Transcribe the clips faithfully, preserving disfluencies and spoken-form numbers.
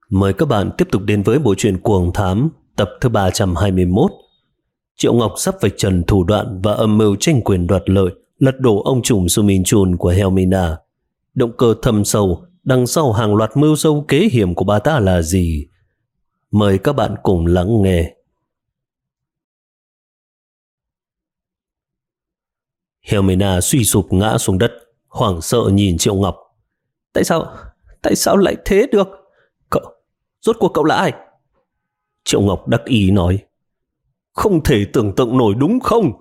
Mời các bạn tiếp tục đến với bộ truyện Cuồng Thám tập thứ ba trăm hai mươi mốt. Triệu Ngọc sắp vạch trần thủ đoạn và âm mưu tranh quyền đoạt lợi, lật đổ ông trùm Su Min Chun của Helmina. Động cơ thâm sâu đằng sau hàng loạt mưu sâu kế hiểm của bà ta là gì? Mời các bạn cùng lắng nghe. Helmina suy sụp ngã xuống đất, hoảng sợ nhìn Triệu Ngọc. Tại sao? Tại sao lại thế được? Cậu, rốt cuộc cậu là ai? Triệu Ngọc đắc ý nói. Không thể tưởng tượng nổi đúng không?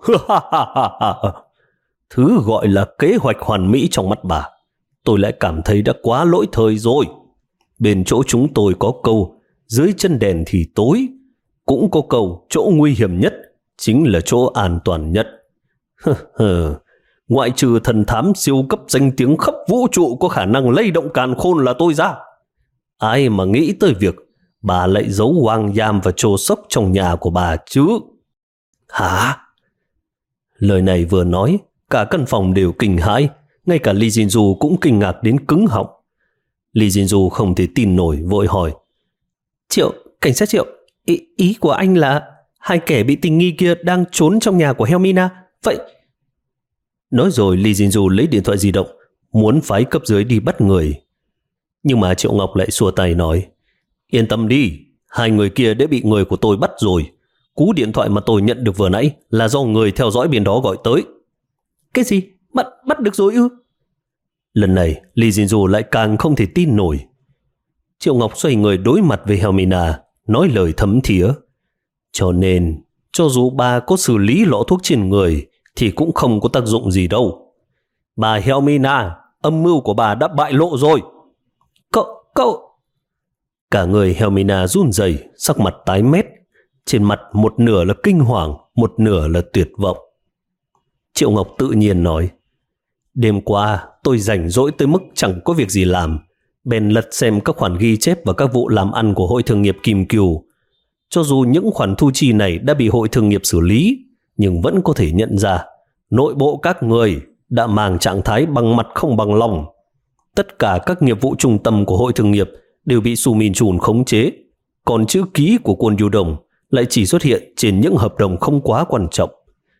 Thứ gọi là kế hoạch hoàn mỹ trong mắt bà, tôi lại cảm thấy đã quá lỗi thời rồi. Bên chỗ chúng tôi có câu dưới chân đèn thì tối, cũng có câu chỗ nguy hiểm nhất chính là chỗ an toàn nhất. Ngoại trừ thần thám siêu cấp danh tiếng khắp vũ trụ có khả năng lay động càn khôn là tôi ra, ai mà nghĩ tới việc bà lại giấu Wang Yam và Cho Sốc trong nhà của bà chứ? Hả? Lời này vừa nói, cả căn phòng đều kinh hãi, ngay cả Lee Jinju cũng kinh ngạc đến cứng họng. Lee Jinju không thể tin nổi, vội hỏi. Triệu, cảnh sát Triệu, ý, ý của anh là hai kẻ bị tình nghi kia đang trốn trong nhà của Helmina, vậy? Nói rồi Lee Jinju lấy điện thoại di động, muốn phái cấp dưới đi bắt người. Nhưng mà Triệu Ngọc lại xua tay nói, yên tâm đi, hai người kia đã bị người của tôi bắt rồi. Cú điện thoại mà tôi nhận được vừa nãy là do người theo dõi bên đó gọi tới. Cái gì? Bắt, bắt được rồi ư? Lần này Lee Jinju lại càng không thể tin nổi. Triệu Ngọc xoay người đối mặt với Helmina, nói lời thấm thía. Cho nên, cho dù bà có xử lý lọ thuốc trên người thì cũng không có tác dụng gì đâu. Bà Helmina, âm mưu của bà đã bại lộ rồi. Cậu, cậu... Cả người Helmina run rẩy, sắc mặt tái mét. Trên mặt một nửa là kinh hoàng, một nửa là tuyệt vọng. Triệu Ngọc tự nhiên nói, đêm qua tôi rảnh rỗi tới mức chẳng có việc gì làm, bèn lật xem các khoản ghi chép và các vụ làm ăn của Hội Thương nghiệp Kim Cừu. Cho dù những khoản thu chi này đã bị Hội Thương nghiệp xử lý, nhưng vẫn có thể nhận ra nội bộ các người đã mang trạng thái bằng mặt không bằng lòng. Tất cả các nghiệp vụ trung tâm của Hội Thương nghiệp đều bị Su Min Chun khống chế, còn chữ ký của Kwon Yu Dong lại chỉ xuất hiện trên những hợp đồng không quá quan trọng.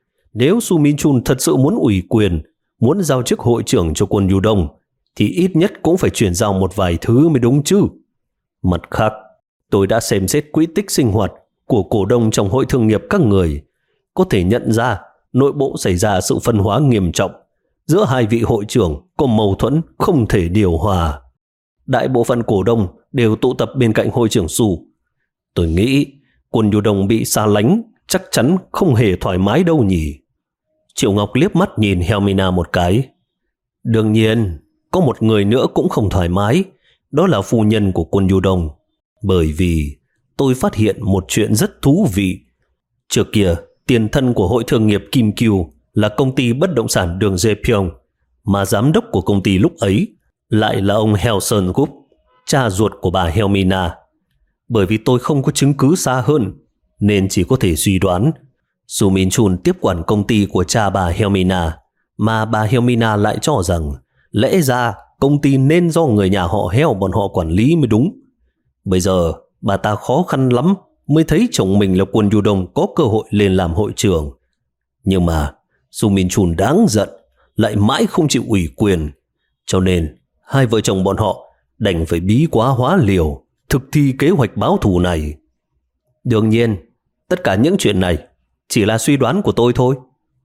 Nếu Su Min Chun thật sự muốn ủy quyền, muốn giao chức hội trưởng cho Kwon Yu Dong, thì ít nhất cũng phải chuyển giao một vài thứ mới đúng chứ. Mặt khác, tôi đã xem xét quỹ tích sinh hoạt của cổ đông trong Hội Thương nghiệp các người, có thể nhận ra nội bộ xảy ra sự phân hóa nghiêm trọng. Giữa hai vị hội trưởng có mâu thuẫn không thể điều hòa. Đại bộ phận cổ đông đều tụ tập bên cạnh hội trưởng Su. Tôi nghĩ Kwon Yu Dong bị xa lánh chắc chắn không hề thoải mái đâu nhỉ. Triệu Ngọc liếc mắt nhìn Helmina một cái. Đương nhiên, có một người nữa cũng không thoải mái, đó là phu nhân của Kwon Yu Dong. Bởi vì tôi phát hiện một chuyện rất thú vị. Trước kia, tiền thân của Hội Thương nghiệp Kim Cừu là công ty bất động sản đường Jae-pyong, mà giám đốc của công ty lúc ấy lại là ông Heo Sun-gup, cha ruột của bà Helmina. Bởi vì tôi không có chứng cứ xa hơn, nên chỉ có thể suy đoán Su Min Chun tiếp quản công ty của cha bà Helmina, mà bà Helmina lại cho rằng lẽ ra công ty nên do người nhà họ Heo bọn họ quản lý mới đúng. Bây giờ bà ta khó khăn lắm mới thấy chồng mình là Kwon Yu Dong có cơ hội lên làm hội trưởng. Nhưng mà Su Min Chun đáng giận, lại mãi không chịu ủy quyền, cho nên hai vợ chồng bọn họ đành phải bí quá hóa liều thực thi kế hoạch báo thù này. Đương nhiên, tất cả những chuyện này chỉ là suy đoán của tôi thôi.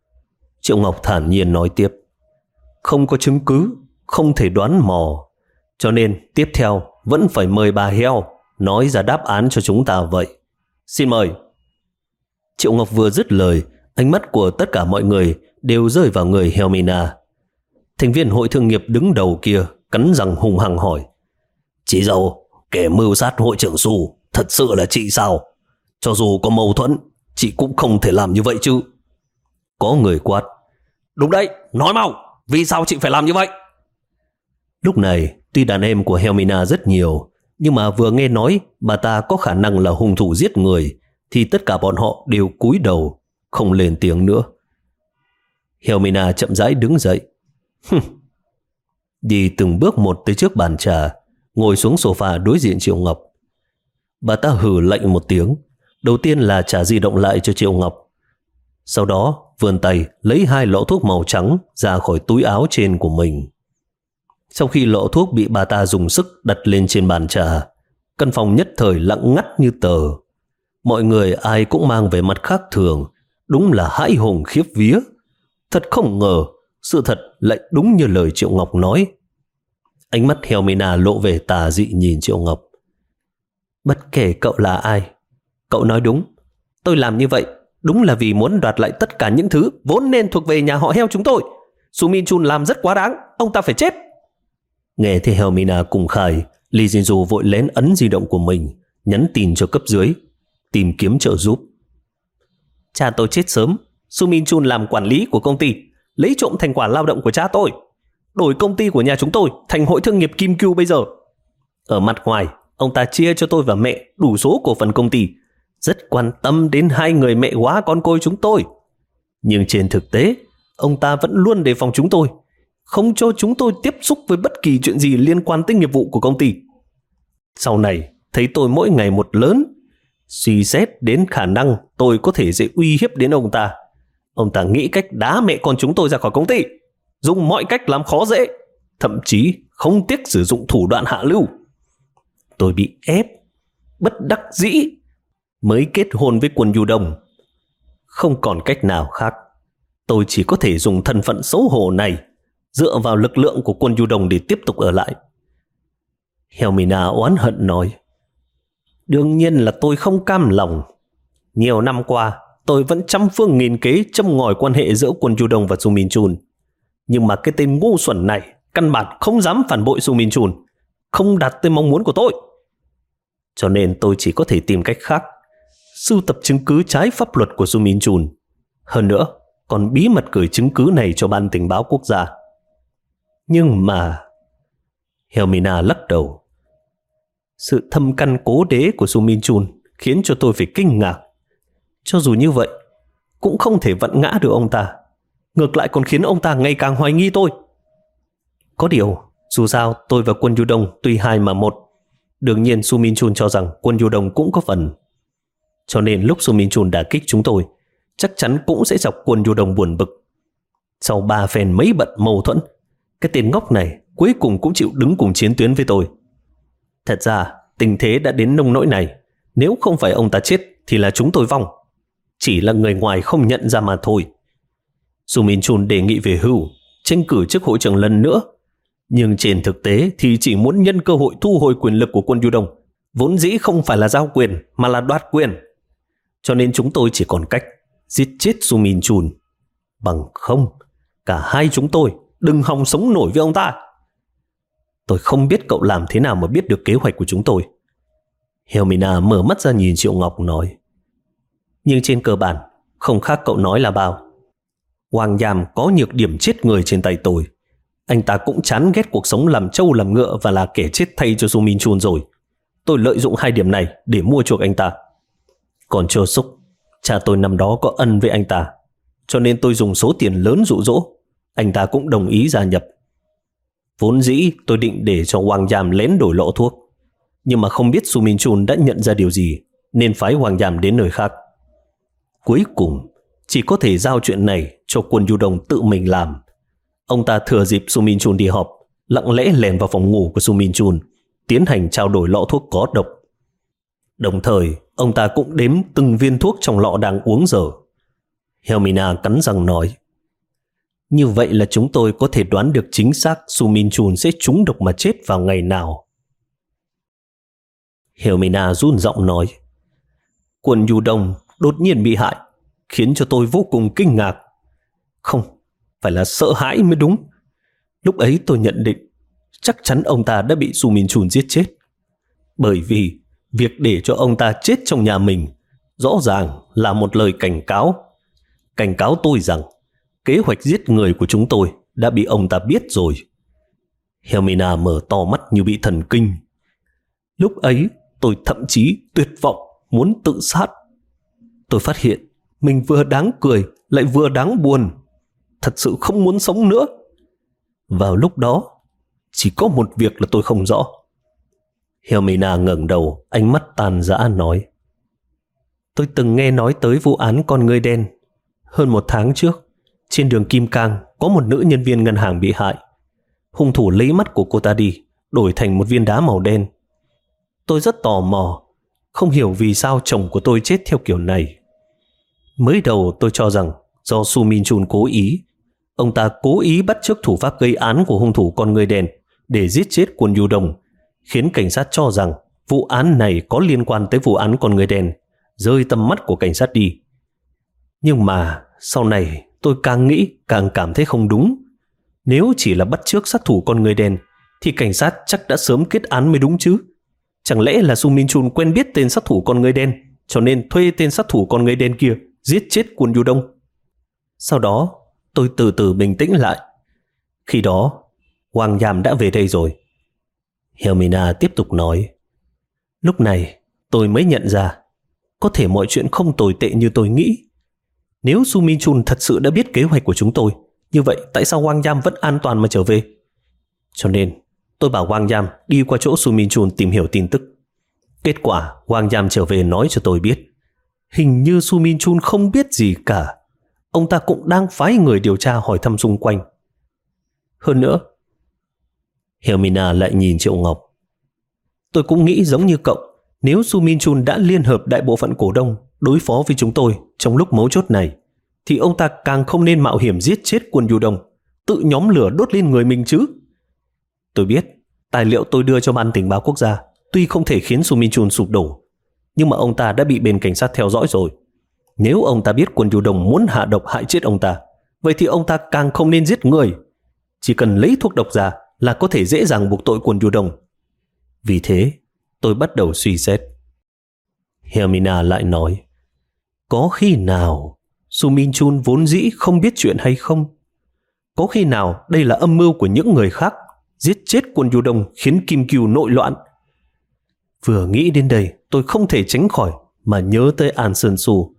Triệu Ngọc thản nhiên nói tiếp. Không có chứng cứ, không thể đoán mò, cho nên tiếp theo vẫn phải mời bà Heo nói ra đáp án cho chúng ta vậy. Xin mời. Triệu Ngọc vừa dứt lời, ánh mắt của tất cả mọi người đều rơi vào người Helmina. Thành viên Hội Thương nghiệp đứng đầu kia cắn răng hung hăng hỏi. Chị dâu, kẻ mưu sát hội trưởng Su thật sự là chị sao? Cho dù có mâu thuẫn, chị cũng không thể làm như vậy chứ. Có người quát. Đúng đấy, nói mau, vì sao chị phải làm như vậy? Lúc này, tuy đàn em của Helmina rất nhiều, nhưng mà vừa nghe nói bà ta có khả năng là hung thủ giết người, thì tất cả bọn họ đều cúi đầu, không lên tiếng nữa. Helmina chậm rãi đứng dậy. Đi từng bước một tới trước bàn trà, ngồi xuống sofa đối diện Triệu Ngọc. Bà ta hừ lạnh một tiếng, đầu tiên là trả di động lại cho Triệu Ngọc. Sau đó vươn tay lấy hai lọ thuốc màu trắng ra khỏi túi áo trên của mình. Sau khi lọ thuốc bị bà ta dùng sức đặt lên trên bàn trà, căn phòng nhất thời lặng ngắt như tờ. Mọi người ai cũng mang về mặt khác thường, đúng là hãi hùng khiếp vía. Thật không ngờ, sự thật lại đúng như lời Triệu Ngọc nói. Ánh mắt Helmina lộ về tà dị nhìn Triệu Ngọc. Bất kể cậu là ai, cậu nói đúng. Tôi làm như vậy đúng là vì muốn đoạt lại tất cả những thứ vốn nên thuộc về nhà họ Heo chúng tôi. Su Min Chun làm rất quá đáng, ông ta phải chết. Nghe thấy Helmina cùng khai, Lee Jin-ju vội lén ấn di động của mình, nhắn tin cho cấp dưới, tìm kiếm trợ giúp. Cha tôi chết sớm, Su Min Chun làm quản lý của công ty, lấy trộm thành quả lao động của cha tôi, đổi công ty của nhà chúng tôi thành hội thương nghiệp Kim Cưu bây giờ. Ở mặt ngoài, ông ta chia cho tôi và mẹ đủ số cổ phần công ty, rất quan tâm đến hai người mẹ quá con côi chúng tôi. Nhưng trên thực tế, ông ta vẫn luôn đề phòng chúng tôi, không cho chúng tôi tiếp xúc với bất kỳ chuyện gì liên quan tới nghiệp vụ của công ty. Sau này, thấy tôi mỗi ngày một lớn, suy xét đến khả năng tôi có thể dễ uy hiếp đến ông ta. Ông ta nghĩ cách đá mẹ con chúng tôi ra khỏi công ty, dùng mọi cách làm khó dễ, thậm chí không tiếc sử dụng thủ đoạn hạ lưu. Tôi bị ép, bất đắc dĩ, mới kết hôn với Quân Du Đông. Không còn cách nào khác, tôi chỉ có thể dùng thân phận xấu hổ này, dựa vào lực lượng của Quân Du Đông để tiếp tục ở lại. Helmina oán hận nói, đương nhiên là tôi không cam lòng. Nhiều năm qua, tôi vẫn trăm phương nghìn kế châm ngòi quan hệ giữa Quân Du Đông và Su Min Chun. Nhưng mà cái tên ngu xuẩn này căn bản không dám phản bội Su Min Chun, không đạt tới mong muốn của tôi. Cho nên tôi chỉ có thể tìm cách khác, sưu tập chứng cứ trái pháp luật của Su Min Chun. Hơn nữa, còn bí mật gửi chứng cứ này cho Ban Tình báo Quốc gia. Nhưng mà... Helmina lắc đầu. Sự thâm căn cố đế của Su Min Chun khiến cho tôi phải kinh ngạc. Cho dù như vậy, cũng không thể vặn ngã được ông ta. Ngược lại còn khiến ông ta ngày càng hoài nghi tôi. Có điều, dù sao tôi và Quân Du Đông tuy hai mà một. Đương nhiên Su Min Chun cho rằng Quân Du Đông cũng có phần. Cho nên lúc Su Min Chun đả kích chúng tôi, chắc chắn cũng sẽ chọc Quân Du Đông buồn bực. Sau ba phen mấy bận mâu thuẫn, cái tên ngốc này cuối cùng cũng chịu đứng cùng chiến tuyến với tôi. Thật ra tình thế đã đến nông nỗi này, nếu không phải ông ta chết thì là chúng tôi vong. Chỉ là người ngoài không nhận ra mà thôi. Su Min Chun đề nghị về hưu, tranh cử chức hội trưởng lần nữa, nhưng trên thực tế thì chỉ muốn nhân cơ hội thu hồi quyền lực của Quân Du Đông. Vốn dĩ không phải là giao quyền mà là đoạt quyền. Cho nên chúng tôi chỉ còn cách giết chết Su Min Chun. Bằng không, cả hai chúng tôi đừng hòng sống nổi với ông ta. Tôi không biết cậu làm thế nào mà biết được kế hoạch của chúng tôi. Helmina mở mắt ra nhìn Triệu Ngọc nói, nhưng trên cơ bản không khác cậu nói là bao. Hoàng Nham có nhược điểm chết người trên tay tôi. Anh ta cũng chán ghét cuộc sống làm trâu làm ngựa và là kẻ chết thay cho Su Min Chun rồi. Tôi lợi dụng hai điểm này để mua chuộc anh ta. Còn Cho Suk, cha tôi năm đó có ân với anh ta, cho nên tôi dùng số tiền lớn dụ dỗ. Anh ta cũng đồng ý gia nhập. Vốn dĩ tôi định để cho Hoàng Nham lén đổi lọ thuốc, nhưng mà không biết Su Min Chun đã nhận ra điều gì nên phái Hoàng Nham đến nơi khác. Cuối cùng chỉ có thể giao chuyện này cho Quân Du Đông tự mình làm. Ông ta thừa dịp Su Min Chun đi họp, lặng lẽ lèn vào phòng ngủ của Su Min Chun, tiến hành trao đổi lọ thuốc có độc. Đồng thời ông ta cũng đếm từng viên thuốc trong lọ đang uống dở. Helmina cắn răng nói, như vậy là chúng tôi có thể đoán được chính xác Su Min Chun sẽ trúng độc mà chết vào ngày nào. Helmina run giọng nói, Quân Du Đông đột nhiên bị hại, khiến cho tôi vô cùng kinh ngạc. Không, phải là sợ hãi mới đúng. Lúc ấy tôi nhận định chắc chắn ông ta đã bị Su Min Chun giết chết. Bởi vì việc để cho ông ta chết trong nhà mình rõ ràng là một lời cảnh cáo. Cảnh cáo tôi rằng kế hoạch giết người của chúng tôi đã bị ông ta biết rồi. Helmina mở to mắt như bị thần kinh. Lúc ấy tôi thậm chí tuyệt vọng muốn tự sát. Tôi phát hiện mình vừa đáng cười lại vừa đáng buồn. Thật sự không muốn sống nữa. Vào lúc đó chỉ có một việc là tôi không rõ. Helmina ngẩng đầu, ánh mắt tàn rã nói: Tôi từng nghe nói tới vụ án con ngươi đen. Hơn một tháng trước, trên đường Kim Cang có một nữ nhân viên ngân hàng bị hại. Hung thủ lấy mắt của cô ta đi, đổi thành một viên đá màu đen. Tôi rất tò mò, không hiểu vì sao chồng của tôi chết theo kiểu này. Mới đầu tôi cho rằng do Su Min Chun cố ý. Ông ta cố ý bắt chước thủ pháp gây án của hung thủ con ngươi đen để giết chết Kwon Yu Dong, khiến cảnh sát cho rằng vụ án này có liên quan tới vụ án con ngươi đen, rơi tầm mắt của cảnh sát đi. Nhưng mà sau này tôi càng nghĩ càng cảm thấy không đúng. Nếu chỉ là bắt chước sát thủ con ngươi đen thì cảnh sát chắc đã sớm kết án mới đúng chứ. Chẳng lẽ là Su Min Chun quen biết tên sát thủ con ngươi đen, cho nên thuê tên sát thủ con ngươi đen kia giết chết Kwon Yu Dong? Sau đó tôi từ từ bình tĩnh lại. Khi đó Wang Yam đã về đây rồi. Helmina tiếp tục nói: Lúc này tôi mới nhận ra có thể mọi chuyện không tồi tệ như tôi nghĩ. Nếu Su Min Chun thật sự đã biết kế hoạch của chúng tôi, như vậy tại sao Wang Yam vẫn an toàn mà trở về? Cho nên tôi bảo Wang Yam đi qua chỗ Su Min Chun tìm hiểu tin tức. Kết quả Wang Yam trở về nói cho tôi biết, hình như Su Min Chun không biết gì cả. Ông ta cũng đang phái người điều tra hỏi thăm xung quanh. Hơn nữa, Helmina lại nhìn Triệu Ngọc. Tôi cũng nghĩ giống như cậu, nếu Su Min Chun đã liên hợp đại bộ phận cổ đông đối phó với chúng tôi trong lúc mấu chốt này, thì ông ta càng không nên mạo hiểm giết chết Kwon Yu Dong, tự nhóm lửa đốt lên người mình chứ. Tôi biết tài liệu tôi đưa cho Ban Tình báo Quốc gia tuy không thể khiến Su Min Chun sụp đổ, nhưng mà ông ta đã bị bên cảnh sát theo dõi rồi. Nếu ông ta biết Kwon Yu Dong muốn hạ độc hại chết ông ta, vậy thì ông ta càng không nên giết người. Chỉ cần lấy thuốc độc ra là có thể dễ dàng buộc tội Kwon Yu Dong. Vì thế tôi bắt đầu suy xét. Helmina lại nói: Có khi nào Su Min Chun vốn dĩ không biết chuyện hay không? Có khi nào đây là âm mưu của những người khác giết chết Kwon Yu Dong khiến Kim Cừu nội loạn? Vừa nghĩ đến đây tôi không thể tránh khỏi mà nhớ tới An Sơn Su.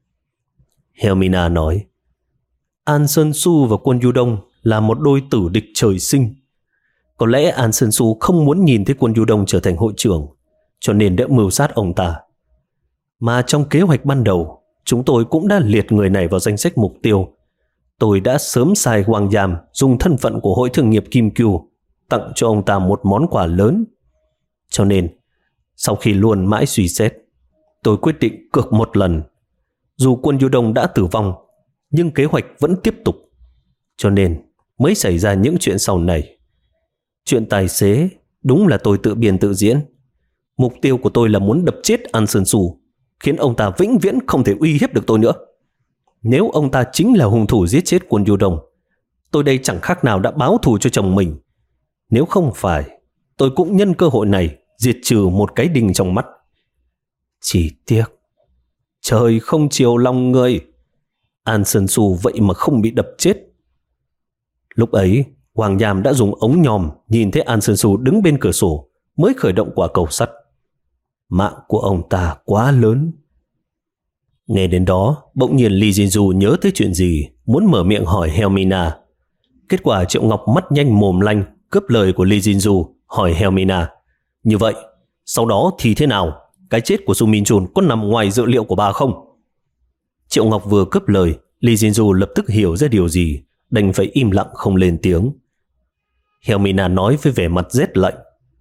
Helmina nói: An Sơn Su và Kwon Yu Dong là một đôi tử địch trời sinh. Có lẽ An Sơn Su không muốn nhìn thấy Kwon Yu Dong trở thành hội trưởng, cho nên đã mưu sát ông ta. Mà trong kế hoạch ban đầu, chúng tôi cũng đã liệt người này vào danh sách mục tiêu. Tôi đã sớm sai Wang Yam dùng thân phận của Hội Thương nghiệp Kim Cừu tặng cho ông ta một món quà lớn. Cho nên, sau khi luôn mãi suy xét, tôi quyết định cược một lần. Dù Kwon Yu Dong đã tử vong, nhưng kế hoạch vẫn tiếp tục. Cho nên mới xảy ra những chuyện sau này. Chuyện tài xế đúng là tôi tự biên tự diễn. Mục tiêu của tôi là muốn đập chết An Sơn Su, khiến ông ta vĩnh viễn không thể uy hiếp được tôi nữa. Nếu ông ta chính là hung thủ giết chết Kwon Yu Dong, tôi đây chẳng khác nào đã báo thù cho chồng mình. Nếu không phải, tôi cũng nhân cơ hội này diệt trừ một cái đinh trong mắt. Chỉ tiếc trời không chiều lòng người, An Sơn Su vậy mà không bị đập chết. Lúc ấy Wang Yam đã dùng ống nhòm nhìn thấy An Sơn Su đứng bên cửa sổ, mới khởi động quả cầu sắt. Mạng của ông ta quá lớn. Nghe đến đó, bỗng nhiên Lee Jin-ju nhớ tới chuyện gì, muốn mở miệng hỏi Helmina. Kết quả Triệu Ngọc mắt nhanh mồm lanh cướp lời của Lee Jin-ju, hỏi Helmina: Như vậy, sau đó thì thế nào? Cái chết của Su Min Chun có nằm ngoài dự liệu của bà không? Triệu Ngọc vừa cướp lời, Lee Jin-ju lập tức hiểu ra điều gì, đành phải im lặng không lên tiếng. Helmina nói với vẻ mặt rét lạnh: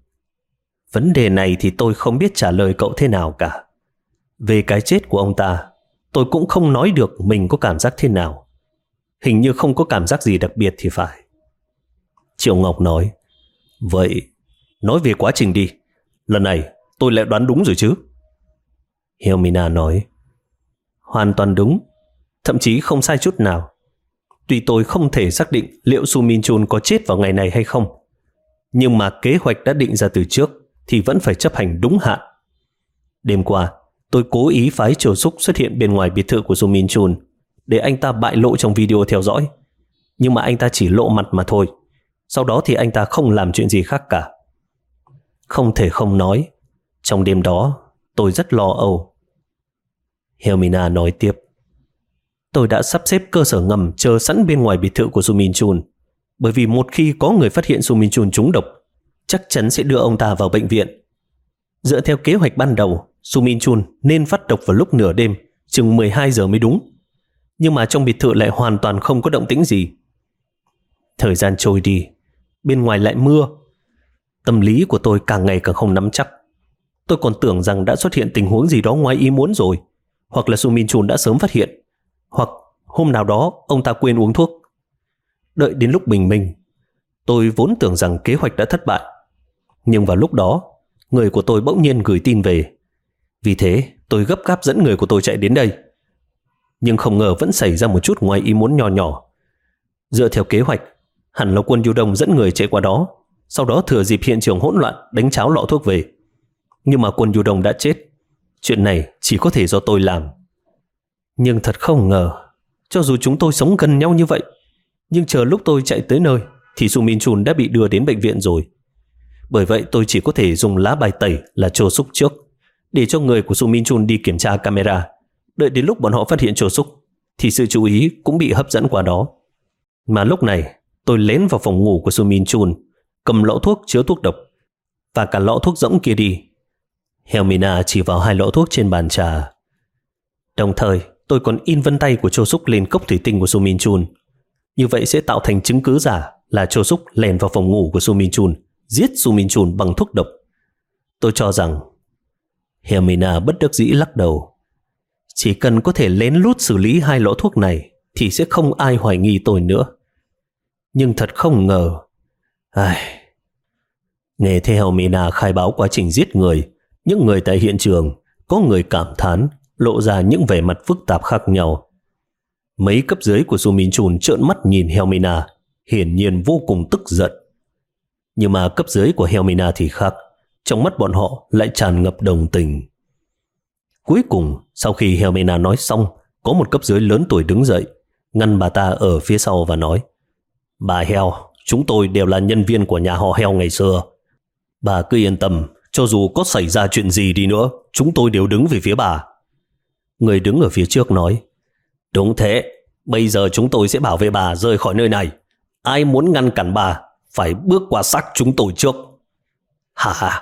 Vấn đề này thì tôi không biết trả lời cậu thế nào cả. Về cái chết của ông ta, tôi cũng không nói được mình có cảm giác thế nào. Hình như không có cảm giác gì đặc biệt thì phải. Triệu Ngọc nói: Vậy nói về quá trình đi. Lần này tôi lại đoán đúng rồi chứ? Helmina nói: Hoàn toàn đúng, thậm chí không sai chút nào. Tuy tôi không thể xác định liệu Su Min Chun có chết vào ngày này hay không, nhưng mà kế hoạch đã định ra từ trước thì vẫn phải chấp hành đúng hạn. Đêm qua, tôi cố ý phái Triều Súc xuất hiện bên ngoài biệt thự của Su Min Chun để anh ta bại lộ trong video theo dõi. Nhưng mà anh ta chỉ lộ mặt mà thôi. Sau đó thì anh ta không làm chuyện gì khác cả. Không thể không nói, trong đêm đó tôi rất lo âu. Helmina nói tiếp: Tôi đã sắp xếp cơ sở ngầm chờ sẵn bên ngoài biệt thự của Su Min Chun, bởi vì một khi có người phát hiện Su Min Chun trúng độc, chắc chắn sẽ đưa ông ta vào bệnh viện. Dựa theo kế hoạch ban đầu, Su Min Chun nên phát độc vào lúc nửa đêm, chừng mười hai giờ mới đúng. Nhưng mà trong biệt thự lại hoàn toàn không có động tĩnh gì. Thời gian trôi đi, bên ngoài lại mưa. Tâm lý của tôi càng ngày càng không nắm chắc. Tôi còn tưởng rằng đã xuất hiện tình huống gì đó ngoài ý muốn rồi, hoặc là Su Min Chun đã sớm phát hiện, hoặc hôm nào đó ông ta quên uống thuốc. Đợi đến lúc bình minh, tôi vốn tưởng rằng kế hoạch đã thất bại. Nhưng vào lúc đó, người của tôi bỗng nhiên gửi tin về. Vì thế tôi gấp gáp dẫn người của tôi chạy đến đây. Nhưng không ngờ vẫn xảy ra một chút ngoài ý muốn nhỏ nhỏ. Dựa theo kế hoạch, hẳn là quân Du Đông dẫn người chạy qua đó, sau đó thừa dịp hiện trường hỗn loạn đánh cháo lọ thuốc về. Nhưng mà quân Du Đông đã chết. Chuyện này chỉ có thể do tôi làm. Nhưng thật không ngờ, cho dù chúng tôi sống gần nhau như vậy, nhưng chờ lúc tôi chạy tới nơi thì Su Min Chun đã bị đưa đến bệnh viện rồi. Bởi vậy tôi chỉ có thể dùng lá bài tẩy là Cho Suk trước, để cho người của Su Min Chun đi kiểm tra camera. Đợi đến lúc bọn họ phát hiện Cho Suk thì sự chú ý cũng bị hấp dẫn qua đó. Mà lúc này tôi lén vào phòng ngủ của Su Min Chun, cầm lọ thuốc chứa thuốc độc và cả lọ thuốc rỗng kia đi. Helmina chỉ vào hai lọ thuốc trên bàn trà. Đồng thời tôi còn in vân tay của Cho Suk lên cốc thủy tinh của Su Min Chun. Như vậy sẽ tạo thành chứng cứ giả là Cho Suk lèn vào phòng ngủ của Su Min Chun, giết Su Min Chun bằng thuốc độc. Tôi cho rằng Helmina bất đắc dĩ lắc đầu. Chỉ cần có thể lén lút xử lý hai lọ thuốc này thì sẽ không ai hoài nghi tôi nữa. Nhưng thật không ngờ, ai... nghe theo Helmina khai báo quá trình giết người, những người tại hiện trường có người cảm thán, lộ ra những vẻ mặt phức tạp khác nhau. Mấy cấp dưới của Su Min Chun trợn mắt nhìn Helmina, hiển nhiên vô cùng tức giận. Nhưng mà cấp dưới của Helmina thì khác, trong mắt bọn họ lại tràn ngập đồng tình. Cuối cùng, sau khi Helmina nói xong, có một cấp dưới lớn tuổi đứng dậy, ngăn bà ta ở phía sau và nói: Bà Heo, chúng tôi đều là nhân viên của nhà họ Heo ngày xưa. Bà cứ yên tâm, cho dù có xảy ra chuyện gì đi nữa, chúng tôi đều đứng về phía bà. Người đứng ở phía trước nói: Đúng thế, bây giờ chúng tôi sẽ bảo vệ bà rời khỏi nơi này. Ai muốn ngăn cản bà phải bước qua xác chúng tôi trước. Hà hà.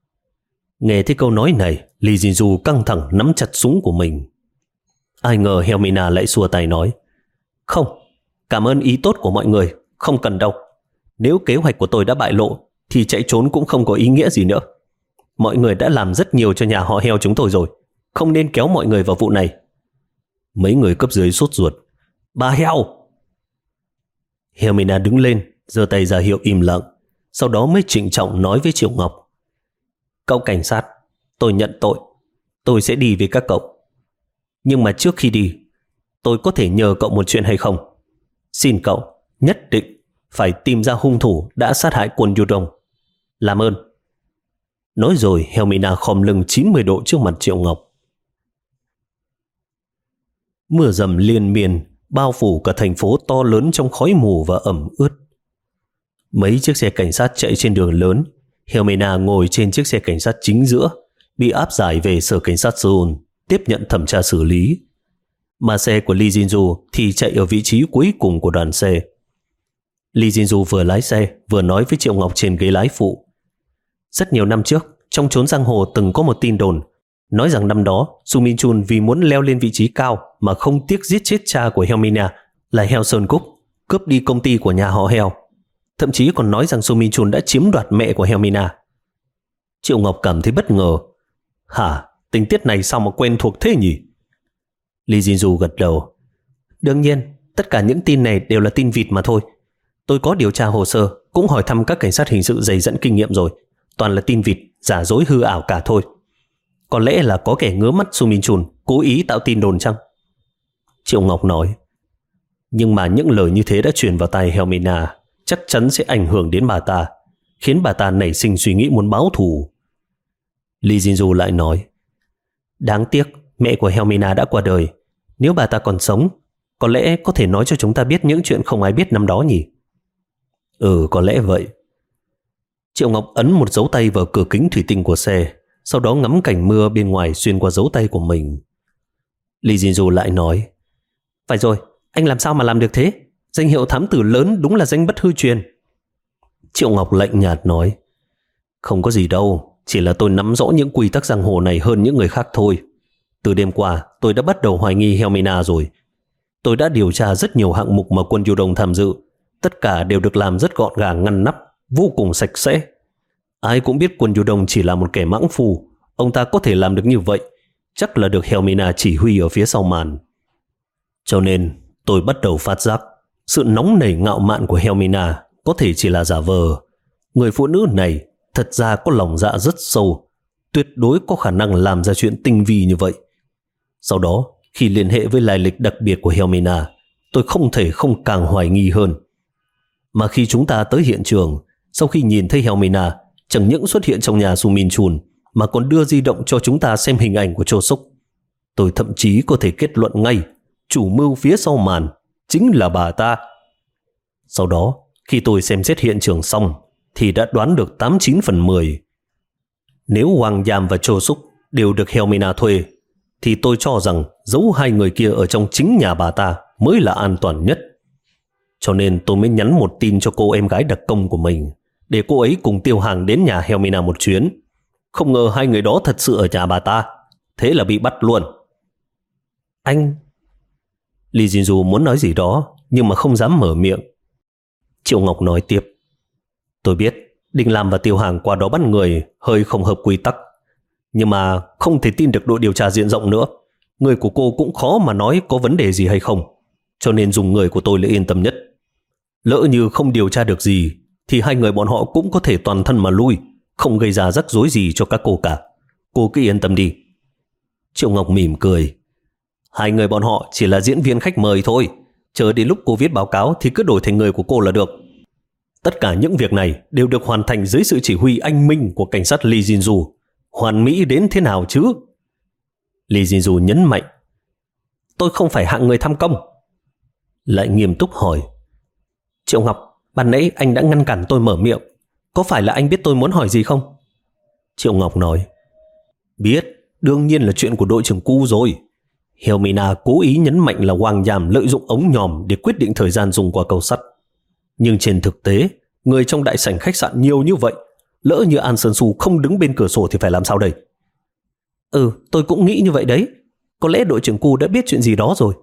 Nghe thấy câu nói này, Lee Jin-ju căng thẳng nắm chặt súng của mình. Ai ngờ Helmina lại xua tay nói: Không, cảm ơn ý tốt của mọi người, không cần đâu. Nếu kế hoạch của tôi đã bại lộ thì chạy trốn cũng không có ý nghĩa gì nữa. Mọi người đã làm rất nhiều cho nhà họ Heo chúng tôi rồi, không nên kéo mọi người vào vụ này. Mấy người cấp dưới sốt ruột: Bà Heo! Helmina đứng lên, giơ tay ra hiệu im lặng, sau đó mới trịnh trọng nói với Triệu Ngọc: Cậu cảnh sát, tôi nhận tội. Tôi sẽ đi với các cậu. Nhưng mà trước khi đi, tôi có thể nhờ cậu một chuyện hay không? Xin cậu nhất định phải tìm ra hung thủ đã sát hại quân Du Đông. Làm ơn. Nói rồi Helmina khom lưng chín mươi độ trước mặt Triệu Ngọc. Mưa dầm liên miên bao phủ cả thành phố to lớn trong khói mù và ẩm ướt. Mấy chiếc xe cảnh sát chạy trên đường lớn. Helmina ngồi trên chiếc xe cảnh sát chính giữa, bị áp giải về sở cảnh sát Seoul tiếp nhận thẩm tra xử lý. Mà xe của Lee Jin-ju thì chạy ở vị trí cuối cùng của đoàn xe. Lee Jin-ju vừa lái xe vừa nói với Triệu Ngọc trên ghế lái phụ: Rất nhiều năm trước, trong chốn giang hồ từng có một tin đồn nói rằng năm đó Su Min Chun vì muốn leo lên vị trí cao mà không tiếc giết chết cha của Helmina là Heo Sơn Cúc, cướp đi công ty của nhà họ Heo. Thậm chí còn nói rằng Su Min Chun đã chiếm đoạt mẹ của Helmina. Triệu Ngọc cảm thấy bất ngờ. Hả? Tình tiết này sao mà quen thuộc thế nhỉ? Lee Jin-ju gật đầu. Đương nhiên, tất cả những tin này đều là tin vịt mà thôi. Tôi có điều tra hồ sơ, cũng hỏi thăm các cảnh sát hình sự dày dặn kinh nghiệm rồi. Toàn là tin vịt, giả dối hư ảo cả thôi. Có lẽ là có kẻ ngứa mắt Su Min Chun cố ý tạo tin đồn chăng? Triệu Ngọc nói. Nhưng mà những lời như thế đã truyền vào tai Helmina, chắc chắn sẽ ảnh hưởng đến bà ta, khiến bà ta nảy sinh suy nghĩ muốn báo thù. Lee Jin-ju lại nói: Đáng tiếc mẹ của Helmina đã qua đời. Nếu bà ta còn sống, có lẽ có thể nói cho chúng ta biết những chuyện không ai biết năm đó nhỉ? Ừ, có lẽ vậy. Triệu Ngọc ấn một dấu tay vào cửa kính thủy tinh của xe, sau đó ngắm cảnh mưa bên ngoài xuyên qua dấu tay của mình. Lee Jin-ju lại nói: Phải rồi, anh làm sao mà làm được thế? Danh hiệu thám tử lớn đúng là danh bất hư truyền. Triệu Ngọc lạnh nhạt nói: Không có gì đâu, chỉ là tôi nắm rõ những quy tắc giang hồ này hơn những người khác thôi. Từ đêm qua, tôi đã bắt đầu hoài nghi Helmina rồi. Tôi đã điều tra rất nhiều hạng mục mà quân Yu Dong tham dự. Tất cả đều được làm rất gọn gàng ngăn nắp, vô cùng sạch sẽ. Ai cũng biết quân Yu Dong chỉ là một kẻ mãng phu. Ông ta có thể làm được như vậy, chắc là được Helmina chỉ huy ở phía sau màn. Cho nên tôi bắt đầu phát giác sự nóng nảy ngạo mạn của Helmina có thể chỉ là giả vờ. Người phụ nữ này thật ra có lòng dạ rất sâu, tuyệt đối có khả năng làm ra chuyện tinh vi như vậy. Sau đó, khi liên hệ với lai lịch đặc biệt của Helmina, tôi không thể không càng hoài nghi hơn. Mà khi chúng ta tới hiện trường, sau khi nhìn thấy Helmina chẳng những xuất hiện trong nhà Su Min Chun mà còn đưa di động cho chúng ta xem hình ảnh của Cho Suk, tôi thậm chí có thể kết luận ngay chủ mưu phía sau màn chính là bà ta. Sau đó, khi tôi xem xét hiện trường xong thì đã đoán được tám chín phần mười. Nếu Wang Yam và Cho Suk đều được Helmina thuê, thì tôi cho rằng giấu hai người kia ở trong chính nhà bà ta mới là an toàn nhất. Cho nên tôi mới nhắn một tin cho cô em gái đặc công của mình để cô ấy cùng Tiêu Hàng đến nhà Helmina một chuyến. Không ngờ hai người đó thật sự ở nhà bà ta, thế là bị bắt luôn. Anh... Lee Jin-ju muốn nói gì đó nhưng mà không dám mở miệng. Triệu Ngọc nói tiếp: Tôi biết Đinh Lam và Tiêu Hàng qua đó bắt người hơi không hợp quy tắc, nhưng mà không thể tin được đội điều tra diện rộng nữa. Người của cô cũng khó mà nói có vấn đề gì hay không, cho nên dùng người của tôi là yên tâm nhất. Lỡ như không điều tra được gì thì hai người bọn họ cũng có thể toàn thân mà lui, không gây ra rắc rối gì cho các cô cả. Cô cứ yên tâm đi. Triệu Ngọc mỉm cười: Hai người bọn họ chỉ là diễn viên khách mời thôi. Chờ đến lúc cô viết báo cáo thì cứ đổi thành người của cô là được. Tất cả những việc này đều được hoàn thành dưới sự chỉ huy anh minh của cảnh sát Lee Jin-ju. Hoàn mỹ đến thế nào chứ? Lee Jin-ju nhấn mạnh: Tôi không phải hạng người tham công. Lại nghiêm túc hỏi: Triệu Ngọc, ban nãy anh đã ngăn cản tôi mở miệng, có phải là anh biết tôi muốn hỏi gì không? Triệu Ngọc nói: Biết, đương nhiên là chuyện của đội trưởng Cu rồi. Helmina cố ý nhấn mạnh là Wang Yam lợi dụng ống nhòm để quyết định thời gian dùng qua cầu sắt. Nhưng trên thực tế, người trong đại sảnh khách sạn nhiều như vậy, lỡ như An Sơn Su không đứng bên cửa sổ thì phải làm sao đây? Ừ, tôi cũng nghĩ như vậy đấy. Có lẽ đội trưởng Cu đã biết chuyện gì đó rồi.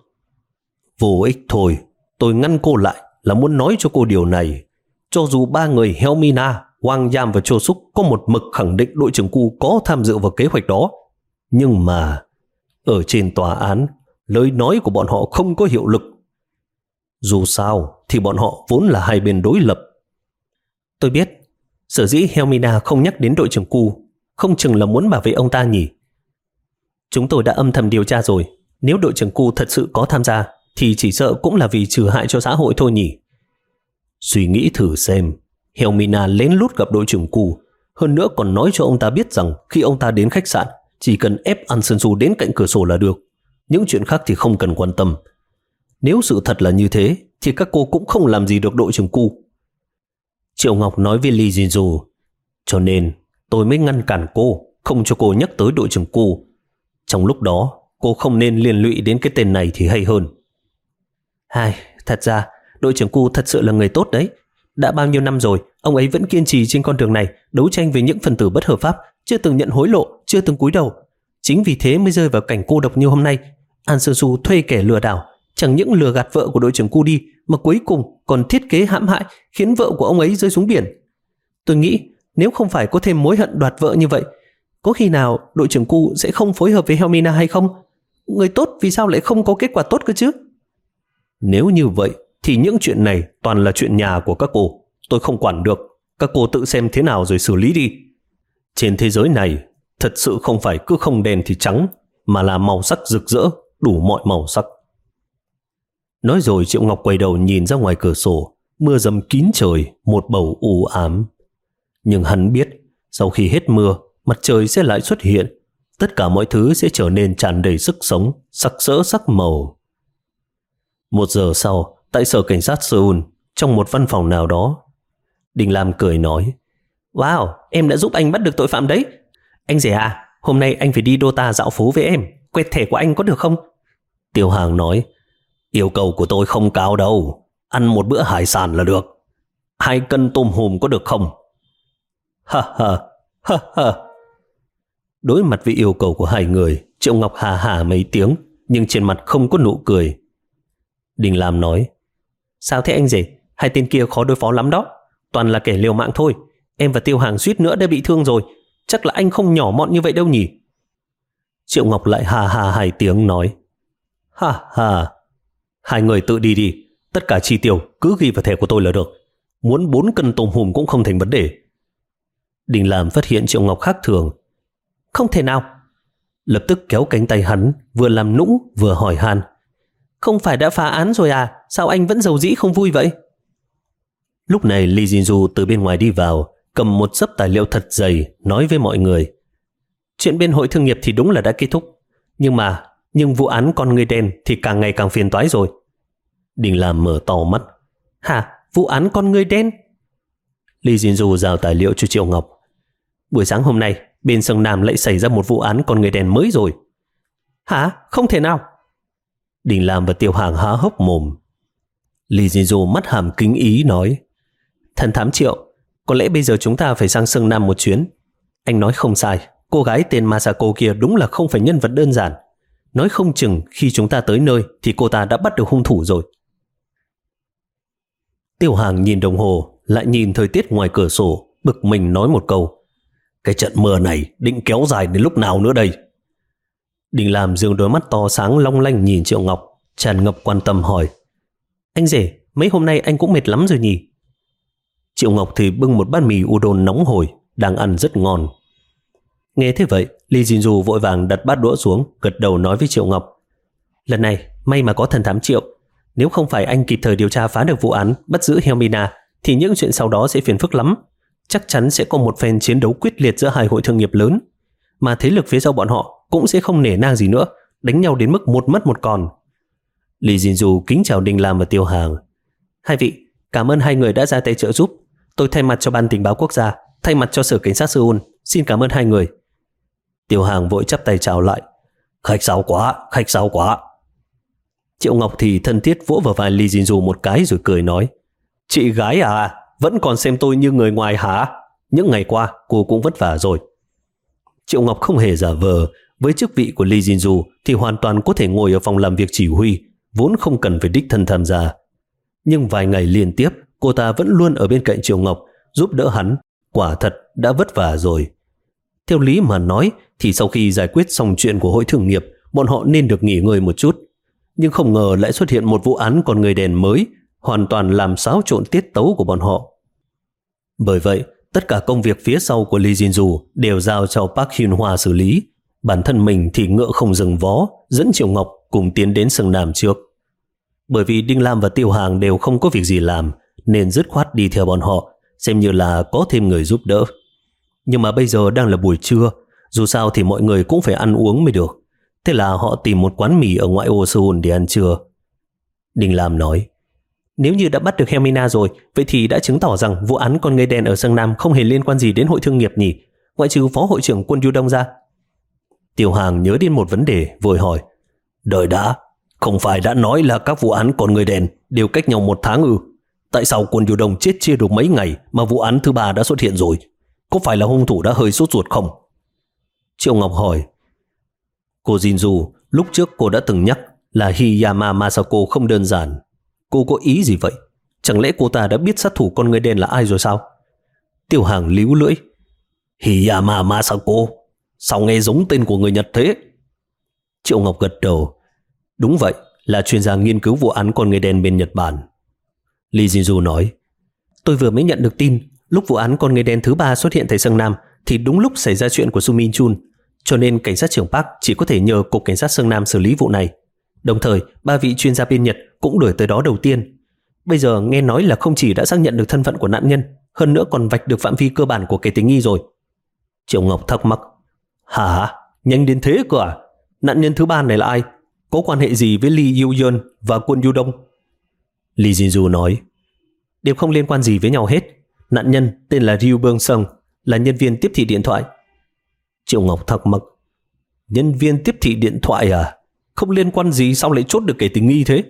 Vô ích thôi, tôi ngăn cô lại là muốn nói cho cô điều này. Cho dù ba người Helmina, Wang Yam và Cho Suk có một mực khẳng định đội trưởng Cu có tham dự vào kế hoạch đó, nhưng mà ở trên tòa án, lời nói của bọn họ không có hiệu lực. Dù sao thì bọn họ vốn là hai bên đối lập. Tôi biết, sở dĩ Helmina không nhắc đến đội trưởng Cu, không chừng là muốn bảo vệ ông ta nhỉ. Chúng tôi đã âm thầm điều tra rồi. Nếu đội trưởng Cu thật sự có tham gia thì chỉ sợ cũng là vì trừ hại cho xã hội thôi nhỉ. Suy nghĩ thử xem, Helmina lén lút gặp đội trưởng Cu, hơn nữa còn nói cho ông ta biết rằng khi ông ta đến khách sạn chỉ cần ép An Sơn Su đến cạnh cửa sổ là được, những chuyện khác thì không cần quan tâm. Nếu sự thật là như thế thì các cô cũng không làm gì được đội trưởng Cu. Triệu Ngọc nói với Lee Jin-ju: Cho nên tôi mới ngăn cản cô, không cho cô nhắc tới đội trưởng Cu. Trong lúc đó cô không nên liên lụy đến cái tên này thì hay hơn. Hai, thật ra đội trưởng Cu thật sự là người tốt đấy. Đã bao nhiêu năm rồi ông ấy vẫn kiên trì trên con đường này, đấu tranh với những phần tử bất hợp pháp, chưa từng nhận hối lộ, chưa từng cúi đầu. Chính vì thế mới rơi vào cảnh cô độc như hôm nay. An Sơ Su thuê kẻ lừa đảo, chẳng những lừa gạt vợ của đội trưởng Cu đi, mà cuối cùng còn thiết kế hãm hại, khiến vợ của ông ấy rơi xuống biển. Tôi nghĩ nếu không phải có thêm mối hận đoạt vợ như vậy, có khi nào đội trưởng Cu sẽ không phối hợp với Helmina hay không? Người tốt vì sao lại không có kết quả tốt cơ chứ? Nếu như vậy thì những chuyện này toàn là chuyện nhà của các cô, tôi không quản được. Các cô tự xem thế nào rồi xử lý đi. Trên thế giới này thật sự không phải cứ không đen thì trắng, mà là màu sắc rực rỡ, đủ mọi màu sắc. Nói rồi Triệu Ngọc quay đầu nhìn ra ngoài cửa sổ. Mưa dầm kín trời, một bầu u ám. Nhưng hắn biết sau khi hết mưa, mặt trời sẽ lại xuất hiện. Tất cả mọi thứ sẽ trở nên tràn đầy sức sống, sặc sỡ sắc màu. Một giờ sau, tại sở cảnh sát Seoul, trong một văn phòng nào đó, Đình Lam cười nói: Wow, em đã giúp anh bắt được tội phạm đấy. Anh rể à, hôm nay anh phải đi Dota dạo phố với em. Quẹt thẻ của anh có được không? Tiêu Hàng nói: Yêu cầu của tôi không cao đâu. Ăn một bữa hải sản là được. Hai cân tôm hùm có được không? Ha ha, ha ha. Đối mặt với yêu cầu của hai người, Triệu Ngọc hà hà mấy tiếng, nhưng trên mặt không có nụ cười. Đình Lam nói, sao thế anh rể, hai tên kia khó đối phó lắm đó, toàn là kẻ liều mạng thôi. Em và Tiêu Hàng suýt nữa đã bị thương rồi, chắc là anh không nhỏ mọn như vậy đâu nhỉ? Triệu Ngọc lại hà hà hai tiếng nói, ha ha, hai người tự đi đi, tất cả chi tiêu cứ ghi vào thẻ của tôi là được. Muốn bốn cân tôm hùm cũng không thành vấn đề. Đình Lam phát hiện Triệu Ngọc khác thường. Không thể nào. Lập tức kéo cánh tay hắn, vừa làm nũng vừa hỏi han, không phải đã phá án rồi à, sao anh vẫn dầu dĩ không vui vậy? Lúc này Lee Jinju từ bên ngoài đi vào, cầm một xấp tài liệu thật dày, nói với mọi người, chuyện bên hội thương nghiệp thì đúng là đã kết thúc, nhưng mà nhưng vụ án con người đen thì càng ngày càng phiền toái rồi. Đình Lam mở to mắt. Hả, vụ án con người đen? Lee Jinju giao tài liệu cho Triệu Ngọc. Buổi sáng hôm nay bên Sông Nam lại xảy ra một vụ án con người đen mới rồi. Hả, không thể nào? Đình Lam và Tiêu Hàng há hốc mồm. Lee Jinju mắt hàm kính ý nói, thần thám Triệu, có lẽ bây giờ chúng ta phải sang Sông Nam một chuyến. Anh nói không sai, cô gái tên Masako kia đúng là không phải nhân vật đơn giản. Nói không chừng khi chúng ta tới nơi thì cô ta đã bắt được hung thủ rồi. Tiêu Hàng nhìn đồng hồ, lại nhìn thời tiết ngoài cửa sổ, bực mình nói một câu, cái trận mưa này định kéo dài đến lúc nào nữa đây? Đình Lam dương đôi mắt to sáng long lanh nhìn Triệu Ngọc, tràn ngập quan tâm hỏi, anh rể, mấy hôm nay anh cũng mệt lắm rồi nhỉ? Triệu Ngọc thì bưng một bát mì udon nóng hổi, đang ăn rất ngon. Nghe thế vậy, Lee Jinju vội vàng đặt bát đũa xuống, gật đầu nói với Triệu Ngọc, lần này may mà có thần thám Triệu, nếu không phải anh kịp thời điều tra phá được vụ án bắt giữ Helmina thì những chuyện sau đó sẽ phiền phức lắm. Chắc chắn sẽ có một phen chiến đấu quyết liệt giữa hai hội thương nghiệp lớn, mà thế lực phía sau bọn họ cũng sẽ không nể nang gì nữa, đánh nhau đến mức một mất một còn. Lee Jinju kính chào Đình Lam và Tiêu Hàng. Hai vị, cảm ơn hai người đã ra tay trợ giúp. Tôi thay mặt cho Ban Tình báo Quốc gia, thay mặt cho Sở Cảnh sát Seoul, xin cảm ơn hai người. Tiêu Hàng vội chắp tay chào lại. Khách sáo quá, khách sáo quá. Triệu Ngọc thì thân thiết vỗ vào vai Lee Jinju một cái rồi cười nói, chị gái à, vẫn còn xem tôi như người ngoài hả? Những ngày qua cô cũng vất vả rồi. Triệu Ngọc không hề giả vờ, với chức vị của Lee Jinju thì hoàn toàn có thể ngồi ở phòng làm việc chỉ huy, vốn không cần phải đích thân tham gia. Nhưng vài ngày liên tiếp, cô ta vẫn luôn ở bên cạnh Triệu Ngọc, giúp đỡ hắn, quả thật đã vất vả rồi. Theo lý mà nói thì sau khi giải quyết xong chuyện của hội thương nghiệp, bọn họ nên được nghỉ ngơi một chút. Nhưng không ngờ lại xuất hiện một vụ án con người đèn mới, hoàn toàn làm xáo trộn tiết tấu của bọn họ. Bởi vậy, tất cả công việc phía sau của Lee Jinju đều giao cho Park Hyun Hwa xử lý. Bản thân mình thì ngựa không dừng vó, dẫn Triệu Ngọc cùng tiến đến Sông Nam trước. Bởi vì Đinh Lam và Tiêu Hàng đều không có việc gì làm, nên dứt khoát đi theo bọn họ, xem như là có thêm người giúp đỡ. Nhưng mà bây giờ đang là buổi trưa, dù sao thì mọi người cũng phải ăn uống mới được. Thế là họ tìm một quán mì ở ngoại ô Seoul để ăn trưa. Đinh Lam nói, nếu như đã bắt được Helmina rồi, vậy thì đã chứng tỏ rằng vụ án con người đen ở Sông Nam không hề liên quan gì đến hội thương nghiệp nhỉ, ngoại trừ phó hội trưởng Quân Du Đông ra. Tiêu Hàng nhớ đến một vấn đề, vội hỏi, đợi đã, không phải đã nói là các vụ án con người đen đều cách nhau một tháng ư? Tại sao Quân Du Đông chết chưa được mấy ngày mà vụ án thứ ba đã xuất hiện rồi? Có phải là hung thủ đã hơi sốt ruột không? Triệu Ngọc hỏi, cô Jinju, lúc trước cô đã từng nhắc là Hiyama Masako không đơn giản. Cô có ý gì vậy? Chẳng lẽ cô ta đã biết sát thủ con người đen là ai rồi sao? Tiêu Hàng líu lưỡi, Hiyama Masako, sao nghe giống tên của người Nhật thế? Triệu Ngọc gật đầu, đúng vậy, là chuyên gia nghiên cứu vụ án con người đen bên Nhật Bản. Lee Jinju nói, tôi vừa mới nhận được tin, lúc vụ án con người đen thứ ba xuất hiện tại Sông Nam thì đúng lúc xảy ra chuyện của Su Min Chun, cho nên cảnh sát trưởng Park chỉ có thể nhờ cục cảnh sát Sông Nam xử lý vụ này. Đồng thời, ba vị chuyên gia bên Nhật cũng đuổi tới đó đầu tiên. Bây giờ nghe nói là không chỉ đã xác nhận được thân phận của nạn nhân, hơn nữa còn vạch được phạm vi cơ bản của kẻ tình nghi rồi. Triệu Ngọc thắc mắc, hả? Nhanh đến thế cơ à? Nạn nhân thứ ba này là ai? Có quan hệ gì với Lee Yu Yeon và Quân Du Đông? Lee Jinju nói, đều không liên quan gì với nhau hết. Nạn nhân tên là Ryu Bương Sung, là nhân viên tiếp thị điện thoại. Triệu Ngọc thắc mắc, nhân viên tiếp thị điện thoại à? Không liên quan gì sao lại chốt được kẻ tình nghi thế?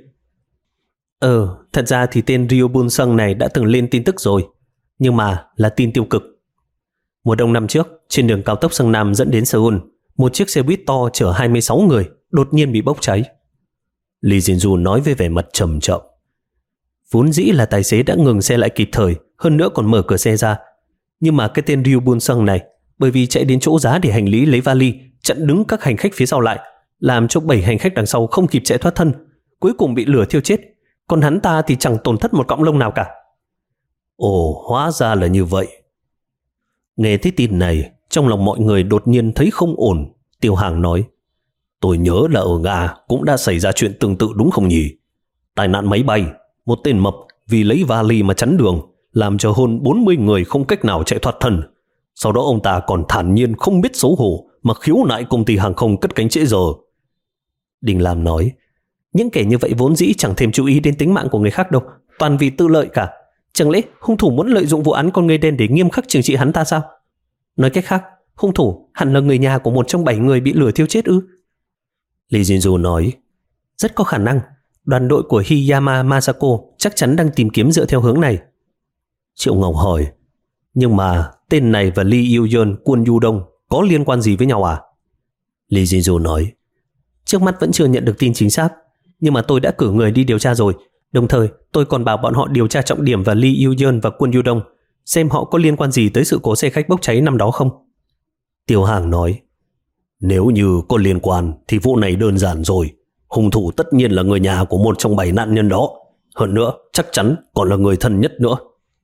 Ờ, thật ra thì tên Ryu Bương Sung này đã từng lên tin tức rồi, nhưng mà là tin tiêu cực. Mùa đông năm trước, trên đường cao tốc sang Nam dẫn đến Seoul, một chiếc xe buýt to chở hai mươi sáu người đột nhiên bị bốc cháy. Lee Jin-ju nói với vẻ mặt trầm trọng. Vốn dĩ là tài xế đã ngừng xe lại kịp thời, hơn nữa còn mở cửa xe ra. Nhưng mà cái tên Ryu Bun-sung này, bởi vì chạy đến chỗ giá để hành lý lấy vali, chặn đứng các hành khách phía sau lại, làm cho bảy hành khách đằng sau không kịp chạy thoát thân, cuối cùng bị lửa thiêu chết. Còn hắn ta thì chẳng tổn thất một cọng lông nào cả. Ồ, hóa ra là như vậy. Nghe thấy tin này, trong lòng mọi người đột nhiên thấy không ổn. Tiêu Hàng nói, tôi nhớ là ở Nga cũng đã xảy ra chuyện tương tự đúng không nhỉ? Tai nạn máy bay, một tên mập vì lấy vali mà chắn đường, làm cho hơn bốn mươi người không cách nào chạy thoát thân. Sau đó ông ta còn thản nhiên không biết xấu hổ mà khiếu nại công ty hàng không cất cánh trễ giờ. Đình Lam nói, những kẻ như vậy vốn dĩ chẳng thèm chú ý đến tính mạng của người khác đâu, toàn vì tư lợi cả. Chẳng lẽ hung thủ muốn lợi dụng vụ án con người đen để nghiêm khắc trừng trị hắn ta sao? Nói cách khác, hung thủ hẳn là người nhà của một trong bảy người bị lửa thiêu chết ư? Lee Jin-ju nói, rất có khả năng đoàn đội của Hiyama Masako chắc chắn đang tìm kiếm dựa theo hướng này. Triệu Ngọc hỏi, nhưng mà tên này và Lee Yu-yeon, Kwon Yu-dong có liên quan gì với nhau à? Lee Jin-ju nói, trước mắt vẫn chưa nhận được tin chính xác, nhưng mà tôi đã cử người đi điều tra rồi. Đồng thời tôi còn bảo bọn họ điều tra trọng điểm và Lee Yu-yeon và Kwon Yu-dong, xem họ có liên quan gì tới sự cố xe khách bốc cháy năm đó không. Tiêu Hàng nói, nếu như có liên quan thì vụ này đơn giản rồi. Hung thủ tất nhiên là người nhà của một trong bảy nạn nhân đó. Hơn nữa chắc chắn còn là người thân nhất nữa.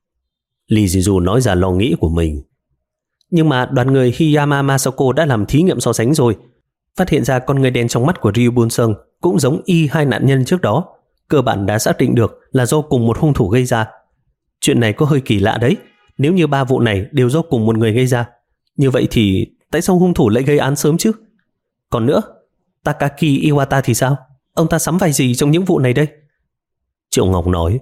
Lee Jin-ju nói ra lo nghĩ của mình. Nhưng mà đoàn người Hiyama Masako đã làm thí nghiệm so sánh rồi, phát hiện ra con người đen trong mắt của Ryu Bun-sung cũng giống y hai nạn nhân trước đó. Cơ bản đã xác định được là do cùng một hung thủ gây ra. Chuyện này có hơi kỳ lạ đấy. Nếu như ba vụ này đều do cùng một người gây ra, như vậy thì tại sao hung thủ lại gây án sớm chứ? Còn nữa, Takaki Iwata thì sao? Ông ta sắm vai gì trong những vụ này đây? Triệu Ngọc nói,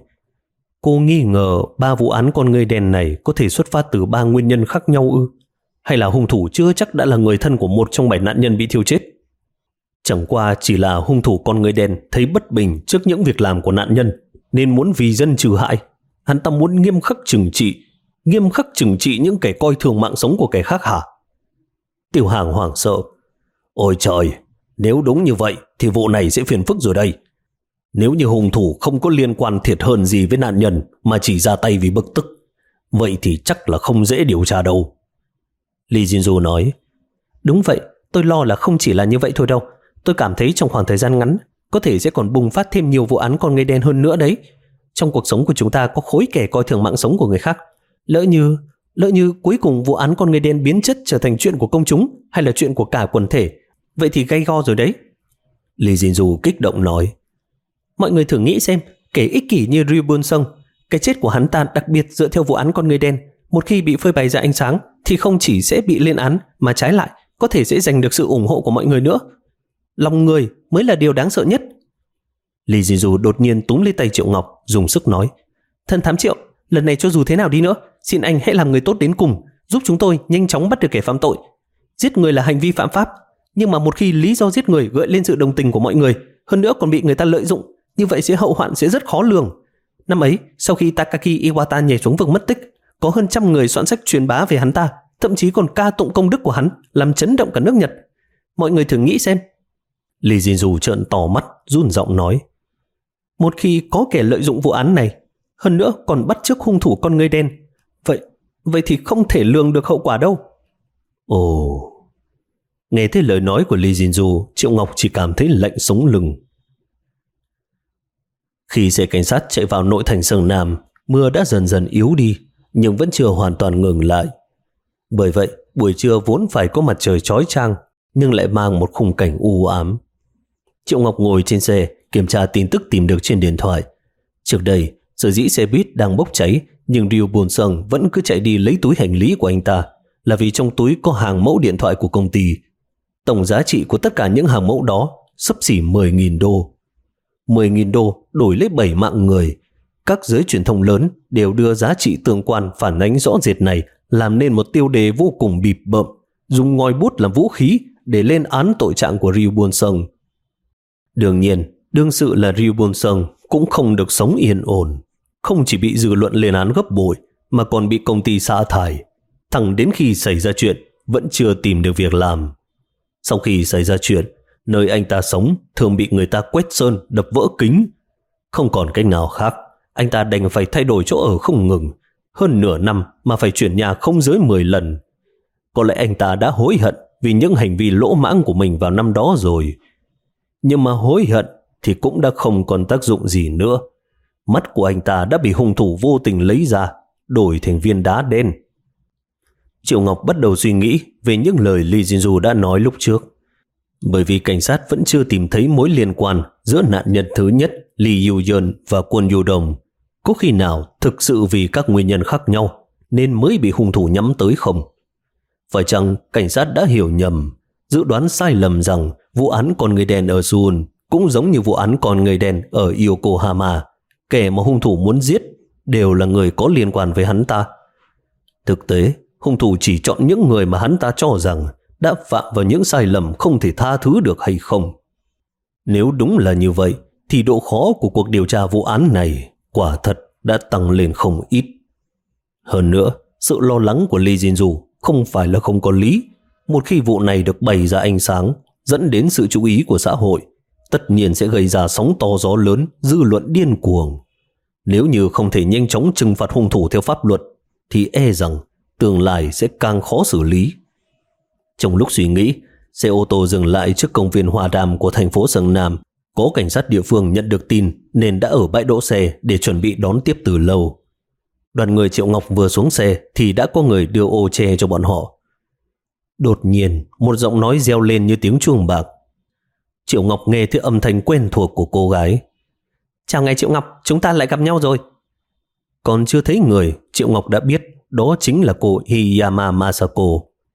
cô nghi ngờ ba vụ án con người đen này có thể xuất phát từ ba nguyên nhân khác nhau ư? Hay là hung thủ chưa chắc đã là người thân của một trong bảy nạn nhân bị thiêu chết? Chẳng qua chỉ là hung thủ con người đen thấy bất bình trước những việc làm của nạn nhân, nên muốn vì dân trừ hại. Hắn ta muốn nghiêm khắc trừng trị, nghiêm khắc trừng trị những kẻ coi thường mạng sống của kẻ khác hả? Tiểu Hàng hoảng sợ. Ôi trời, nếu đúng như vậy thì vụ này sẽ phiền phức rồi đây. Nếu như hung thủ không có liên quan thiệt hơn gì với nạn nhân mà chỉ ra tay vì bực tức, vậy thì chắc là không dễ điều tra đâu. Lee Jin-ju nói, đúng vậy, tôi lo là không chỉ là như vậy thôi đâu. Tôi cảm thấy trong khoảng thời gian ngắn có thể sẽ còn bùng phát thêm nhiều vụ án con người đen hơn nữa đấy. Trong cuộc sống của chúng ta có khối kẻ coi thường mạng sống của người khác. Lỡ như, lỡ như cuối cùng vụ án con người đen biến chất trở thành chuyện của công chúng hay là chuyện của cả quần thể, vậy thì gay go rồi đấy. Lee Jin-ju kích động nói, mọi người thử nghĩ xem, kẻ ích kỷ như Ryu Bun-sung, cái chết của hắn ta đặc biệt dựa theo vụ án con người đen, một khi bị phơi bày ra ánh sáng thì không chỉ sẽ bị lên án mà trái lại có thể sẽ giành được sự ủng hộ của mọi người nữa. Lòng người mới là điều đáng sợ nhất. Lee Jin-ju đột nhiên túm lấy tay Triệu Ngọc, dùng sức nói, thân thám Triệu, lần này cho dù thế nào đi nữa, xin anh hãy làm người tốt đến cùng, giúp chúng tôi nhanh chóng bắt được kẻ phạm tội. Giết người là hành vi phạm pháp, nhưng mà một khi lý do giết người gợi lên sự đồng tình của mọi người, hơn nữa còn bị người ta lợi dụng, như vậy sẽ hậu hoạn sẽ rất khó lường. Năm ấy, sau khi Takaki Iwata nhảy xuống vực mất tích, có hơn trăm người soạn sách truyền bá về hắn ta, thậm chí còn ca tụng công đức của hắn, làm chấn động cả nước Nhật. Mọi người thử nghĩ xem. Lee Jin-ju trợn to mắt, run giọng nói, một khi có kẻ lợi dụng vụ án này, hơn nữa còn bắt chước hung thủ con người đen, vậy vậy thì không thể lường được hậu quả đâu. Ồ, nghe thấy lời nói của Lee Jin-ju, Triệu Ngọc chỉ cảm thấy lạnh sống lưng. Khi xe cảnh sát chạy vào nội thành Sơn Nam, mưa đã dần dần yếu đi, nhưng vẫn chưa hoàn toàn ngừng lại. Bởi vậy, buổi trưa vốn phải có mặt trời chói chang, nhưng lại mang một khung cảnh u ám. Triệu Ngọc ngồi trên xe, kiểm tra tin tức tìm được trên điện thoại. Trước đây, sở dĩ xe buýt đang bốc cháy, nhưng Ryu Bun-sung vẫn cứ chạy đi lấy túi hành lý của anh ta, là vì trong túi có hàng mẫu điện thoại của công ty. Tổng giá trị của tất cả những hàng mẫu đó xấp xỉ mười nghìn đô. mười nghìn đô đổi lấy bảy mạng người. Các giới truyền thông lớn đều đưa giá trị tương quan phản ánh rõ rệt này làm nên một tiêu đề vô cùng bịp bợm, dùng ngòi bút làm vũ khí để lên án tội trạng của Ryu Bun-sung. Đương nhiên, đương sự là Ryu Bun-sung cũng không được sống yên ổn, không chỉ bị dư luận lên án gấp bội mà còn bị công ty sa thải. thẳng đến khi xảy ra chuyện vẫn chưa tìm được việc làm. Sau khi xảy ra chuyện, nơi anh ta sống thường bị người ta quét sơn, đập vỡ kính. Không còn cách nào khác, anh ta đành phải thay đổi chỗ ở không ngừng. Hơn nửa năm mà phải chuyển nhà không dưới mười lần. Có lẽ anh ta đã hối hận vì những hành vi lỗ mãng của mình vào năm đó rồi. Nhưng mà hối hận thì cũng đã không còn tác dụng gì nữa. Mắt của anh ta đã bị hung thủ vô tình lấy ra, đổi thành viên đá đen. Triệu Ngọc bắt đầu suy nghĩ về những lời Lee Jin-du đã nói lúc trước. Bởi vì cảnh sát vẫn chưa tìm thấy mối liên quan giữa nạn nhân thứ nhất Lee Yu-yeon và Kwon Yu-dong. Có khi nào thực sự vì các nguyên nhân khác nhau nên mới bị hung thủ nhắm tới không? Phải chăng cảnh sát đã hiểu nhầm, dự đoán sai lầm rằng vụ án con người đen ở Seoul cũng giống như vụ án con người đen ở Yokohama, kẻ mà hung thủ muốn giết đều là người có liên quan với hắn ta? Thực tế, hung thủ chỉ chọn những người mà hắn ta cho rằng đã phạm vào những sai lầm không thể tha thứ được hay không? Nếu đúng là như vậy, thì độ khó của cuộc điều tra vụ án này quả thật đã tăng lên không ít. Hơn nữa, sự lo lắng của Lee Jin-du không phải là không có lý. Một khi vụ này được bày ra ánh sáng, dẫn đến sự chú ý của xã hội, tất nhiên sẽ gây ra sóng to gió lớn, dư luận điên cuồng. Nếu như không thể nhanh chóng trừng phạt hung thủ theo pháp luật, thì e rằng tương lai sẽ càng khó xử lý. Trong lúc suy nghĩ, xe ô tô dừng lại trước công viên Hoa Đàm của thành phố Sơn Nam. Có cảnh sát địa phương nhận được tin nên đã ở bãi đỗ xe để chuẩn bị đón tiếp từ lâu. Đoàn người Triệu Ngọc vừa xuống xe thì đã có người đưa ô che cho bọn họ. Đột nhiên, một giọng nói reo lên như tiếng chuông bạc. Triệu Ngọc nghe thấy âm thanh quen thuộc của cô gái. Chào ngày Triệu Ngọc, chúng ta lại gặp nhau rồi. Còn chưa thấy người, Triệu Ngọc đã biết đó chính là cô Hiyama Masako.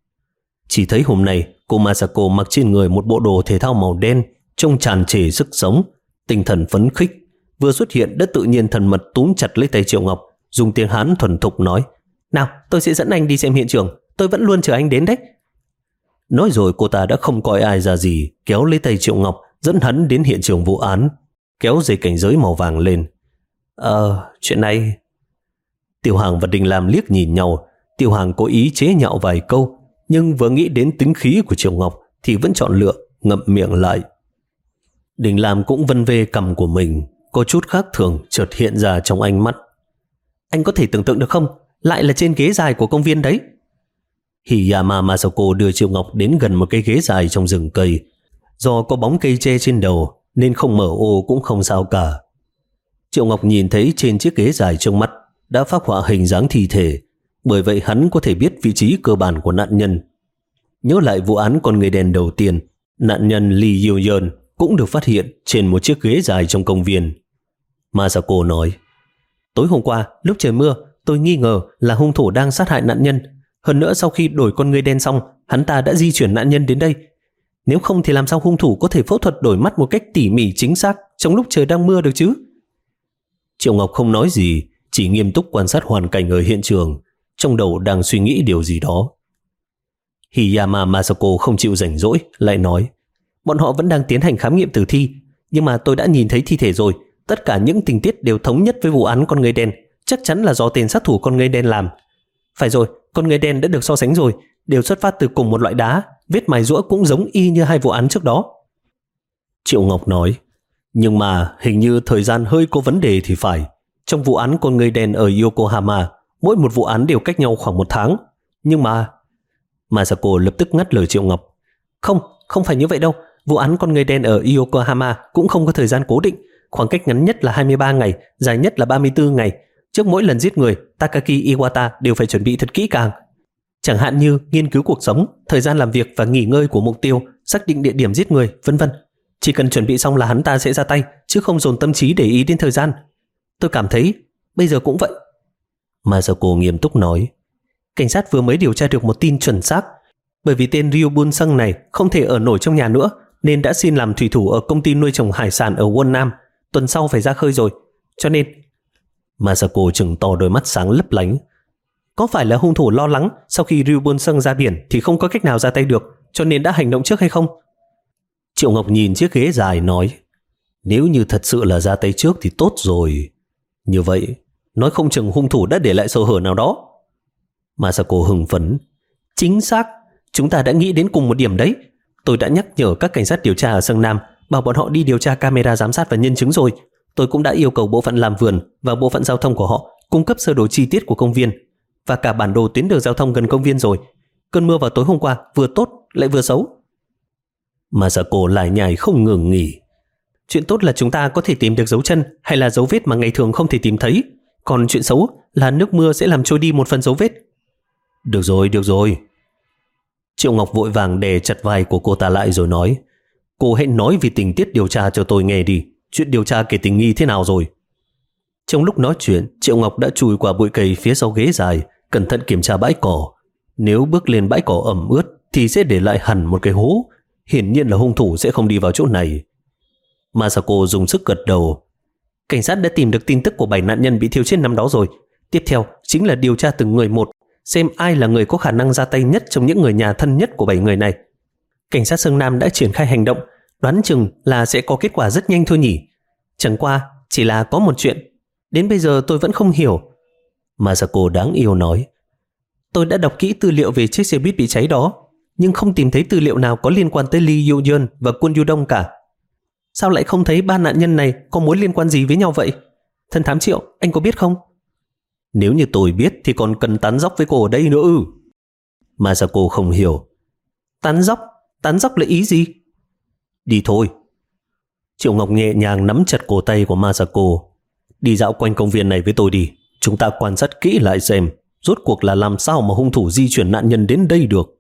Chỉ thấy hôm nay cô Masako mặc trên người một bộ đồ thể thao màu đen, trông tràn trề sức sống, tinh thần phấn khích. Vừa xuất hiện đã tự nhiên thân mật túm chặt lấy tay Triệu Ngọc, dùng tiếng Hán thuần thục nói: Nào, tôi sẽ dẫn anh đi xem hiện trường, tôi vẫn luôn chờ anh đến đấy. Nói rồi cô ta đã không coi ai ra gì, kéo lấy tay Triệu Ngọc, dẫn hắn đến hiện trường vụ án, kéo dây cảnh giới màu vàng lên. Ờ, chuyện này... Tiểu Hàng và Đình Lam liếc nhìn nhau. Tiểu Hàng cố ý chế nhạo vài câu, nhưng vừa nghĩ đến tính khí của Triệu Ngọc thì vẫn chọn lựa, ngậm miệng lại. Đình Lam cũng vân vê cằm của mình, có chút khác thường chợt hiện ra trong ánh mắt. Anh có thể tưởng tượng được không? Lại là trên ghế dài của công viên đấy. Hiyama Masako đưa Triệu Ngọc đến gần một cái ghế dài trong rừng cây. Do có bóng cây che trên đầu nên không mở ô cũng không sao cả. Triệu Ngọc nhìn thấy trên chiếc ghế dài trước mắt đã phác họa hình dáng thi thể, bởi vậy hắn có thể biết vị trí cơ bản của nạn nhân. Nhớ lại vụ án con người đen đầu tiên, nạn nhân Lee Yu-yeon cũng được phát hiện trên một chiếc ghế dài trong công viên. Masako nói: Tối hôm qua, lúc trời mưa, tôi nghi ngờ là hung thủ đang sát hại nạn nhân. Hơn nữa sau khi đổi con người đen xong, hắn ta đã di chuyển nạn nhân đến đây. Nếu không thì làm sao hung thủ có thể phẫu thuật đổi mắt một cách tỉ mỉ chính xác trong lúc trời đang mưa được chứ? Triệu Ngọc không nói gì, chỉ nghiêm túc quan sát hoàn cảnh ở hiện trường, trong đầu đang suy nghĩ điều gì đó. Hiyama Masako không chịu rảnh rỗi, lại nói: Bọn họ vẫn đang tiến hành khám nghiệm tử thi, nhưng mà tôi đã nhìn thấy thi thể rồi. Tất cả những tình tiết đều thống nhất với vụ án con người đen, chắc chắn là do tên sát thủ con người đen làm. Phải rồi, con người đen đã được so sánh rồi, đều xuất phát từ cùng một loại đá, vết mài rũa cũng giống y như hai vụ án trước đó. Triệu Ngọc nói: Nhưng mà hình như thời gian hơi có vấn đề thì phải. Trong vụ án con người đen ở Yokohama, mỗi một vụ án đều cách nhau khoảng một tháng. Nhưng mà... Masako lập tức ngắt lời Triệu Ngọc: Không, không phải như vậy đâu. Vụ án con người đen ở Yokohama cũng không có thời gian cố định. Khoảng cách ngắn nhất là hai mươi ba ngày, dài nhất là ba mươi tư ngày. Trước mỗi lần giết người, Takaki Iwata đều phải chuẩn bị thật kỹ càng. Chẳng hạn như nghiên cứu cuộc sống, thời gian làm việc và nghỉ ngơi của mục tiêu, xác định địa điểm giết người, vân vân. Chỉ cần chuẩn bị xong là hắn ta sẽ ra tay, chứ không dồn tâm trí để ý đến thời gian. Tôi cảm thấy bây giờ cũng vậy. Masako nghiêm túc nói: Cảnh sát vừa mới điều tra được một tin chuẩn xác. Bởi vì tên Ryu Bun Sung này không thể ở nổi trong nhà nữa, nên đã xin làm thủy thủ ở công ty nuôi trồng hải sản ở Won Nam. Tuần sau phải ra khơi rồi. Cho nên... Masako trừng to đôi mắt sáng lấp lánh. Có phải là hung thủ lo lắng sau khi Ryu Bun Sung ra biển thì không có cách nào ra tay được, cho nên đã hành động trước hay không? Triệu Ngọc nhìn chiếc ghế dài nói: Nếu như thật sự là ra tay trước thì tốt rồi. Như vậy, nói không chừng hung thủ đã để lại sơ hở nào đó. Masako hưng phấn. Chính xác, chúng ta đã nghĩ đến cùng một điểm đấy. Tôi đã nhắc nhở các cảnh sát điều tra ở Sơn Nam, bảo bọn họ đi điều tra camera giám sát và nhân chứng rồi. Tôi cũng đã yêu cầu bộ phận làm vườn và bộ phận giao thông của họ cung cấp sơ đồ chi tiết của công viên và cả bản đồ tuyến đường giao thông gần công viên rồi. Cơn mưa vào tối hôm qua vừa tốt lại vừa xấu. Masako lải nhải không ngừng nghỉ. Chuyện tốt là chúng ta có thể tìm được dấu chân hay là dấu vết mà ngày thường không thể tìm thấy. Còn chuyện xấu là nước mưa sẽ làm trôi đi một phần dấu vết. Được rồi, được rồi. Triệu Ngọc vội vàng đè chặt vai của cô ta lại rồi nói, cô hãy nói về tình tiết điều tra cho tôi nghe đi. Chuyện điều tra kể tình nghi thế nào rồi? Trong lúc nói chuyện, Triệu Ngọc đã chui qua bụi cây phía sau ghế dài, cẩn thận kiểm tra bãi cỏ. Nếu bước lên bãi cỏ ẩm ướt thì sẽ để lại hẳn một cái hố. Hiển nhiên là hung thủ sẽ không đi vào chỗ này. Masako dùng sức gật đầu. Cảnh sát đã tìm được tin tức của bảy nạn nhân bị thiêu chết năm đó rồi. Tiếp theo chính là điều tra từng người một, xem ai là người có khả năng ra tay nhất trong những người nhà thân nhất của bảy người này. Cảnh sát Sơn Nam đã triển khai hành động, đoán chừng là sẽ có kết quả rất nhanh thôi nhỉ. Chẳng qua chỉ là có một chuyện đến bây giờ tôi vẫn không hiểu. Masako đáng yêu nói, tôi đã đọc kỹ tư liệu về chiếc xe buýt bị cháy đó, nhưng không tìm thấy tư liệu nào có liên quan tới Lee Yu-yeon và Kwon Yu-dong cả. Sao lại không thấy ba nạn nhân này có mối liên quan gì với nhau vậy? Thân thám Triệu, anh có biết không? Nếu như tôi biết thì còn cần tán dóc với cô ở đây nữa ư? Masako không hiểu. Tán dóc? Tán dóc là ý gì? Đi thôi. Triệu Ngọc nhẹ nhàng nắm chặt cổ tay của Masako. Đi dạo quanh công viên này với tôi đi. Chúng ta quan sát kỹ lại xem rốt cuộc là làm sao mà hung thủ di chuyển nạn nhân đến đây được.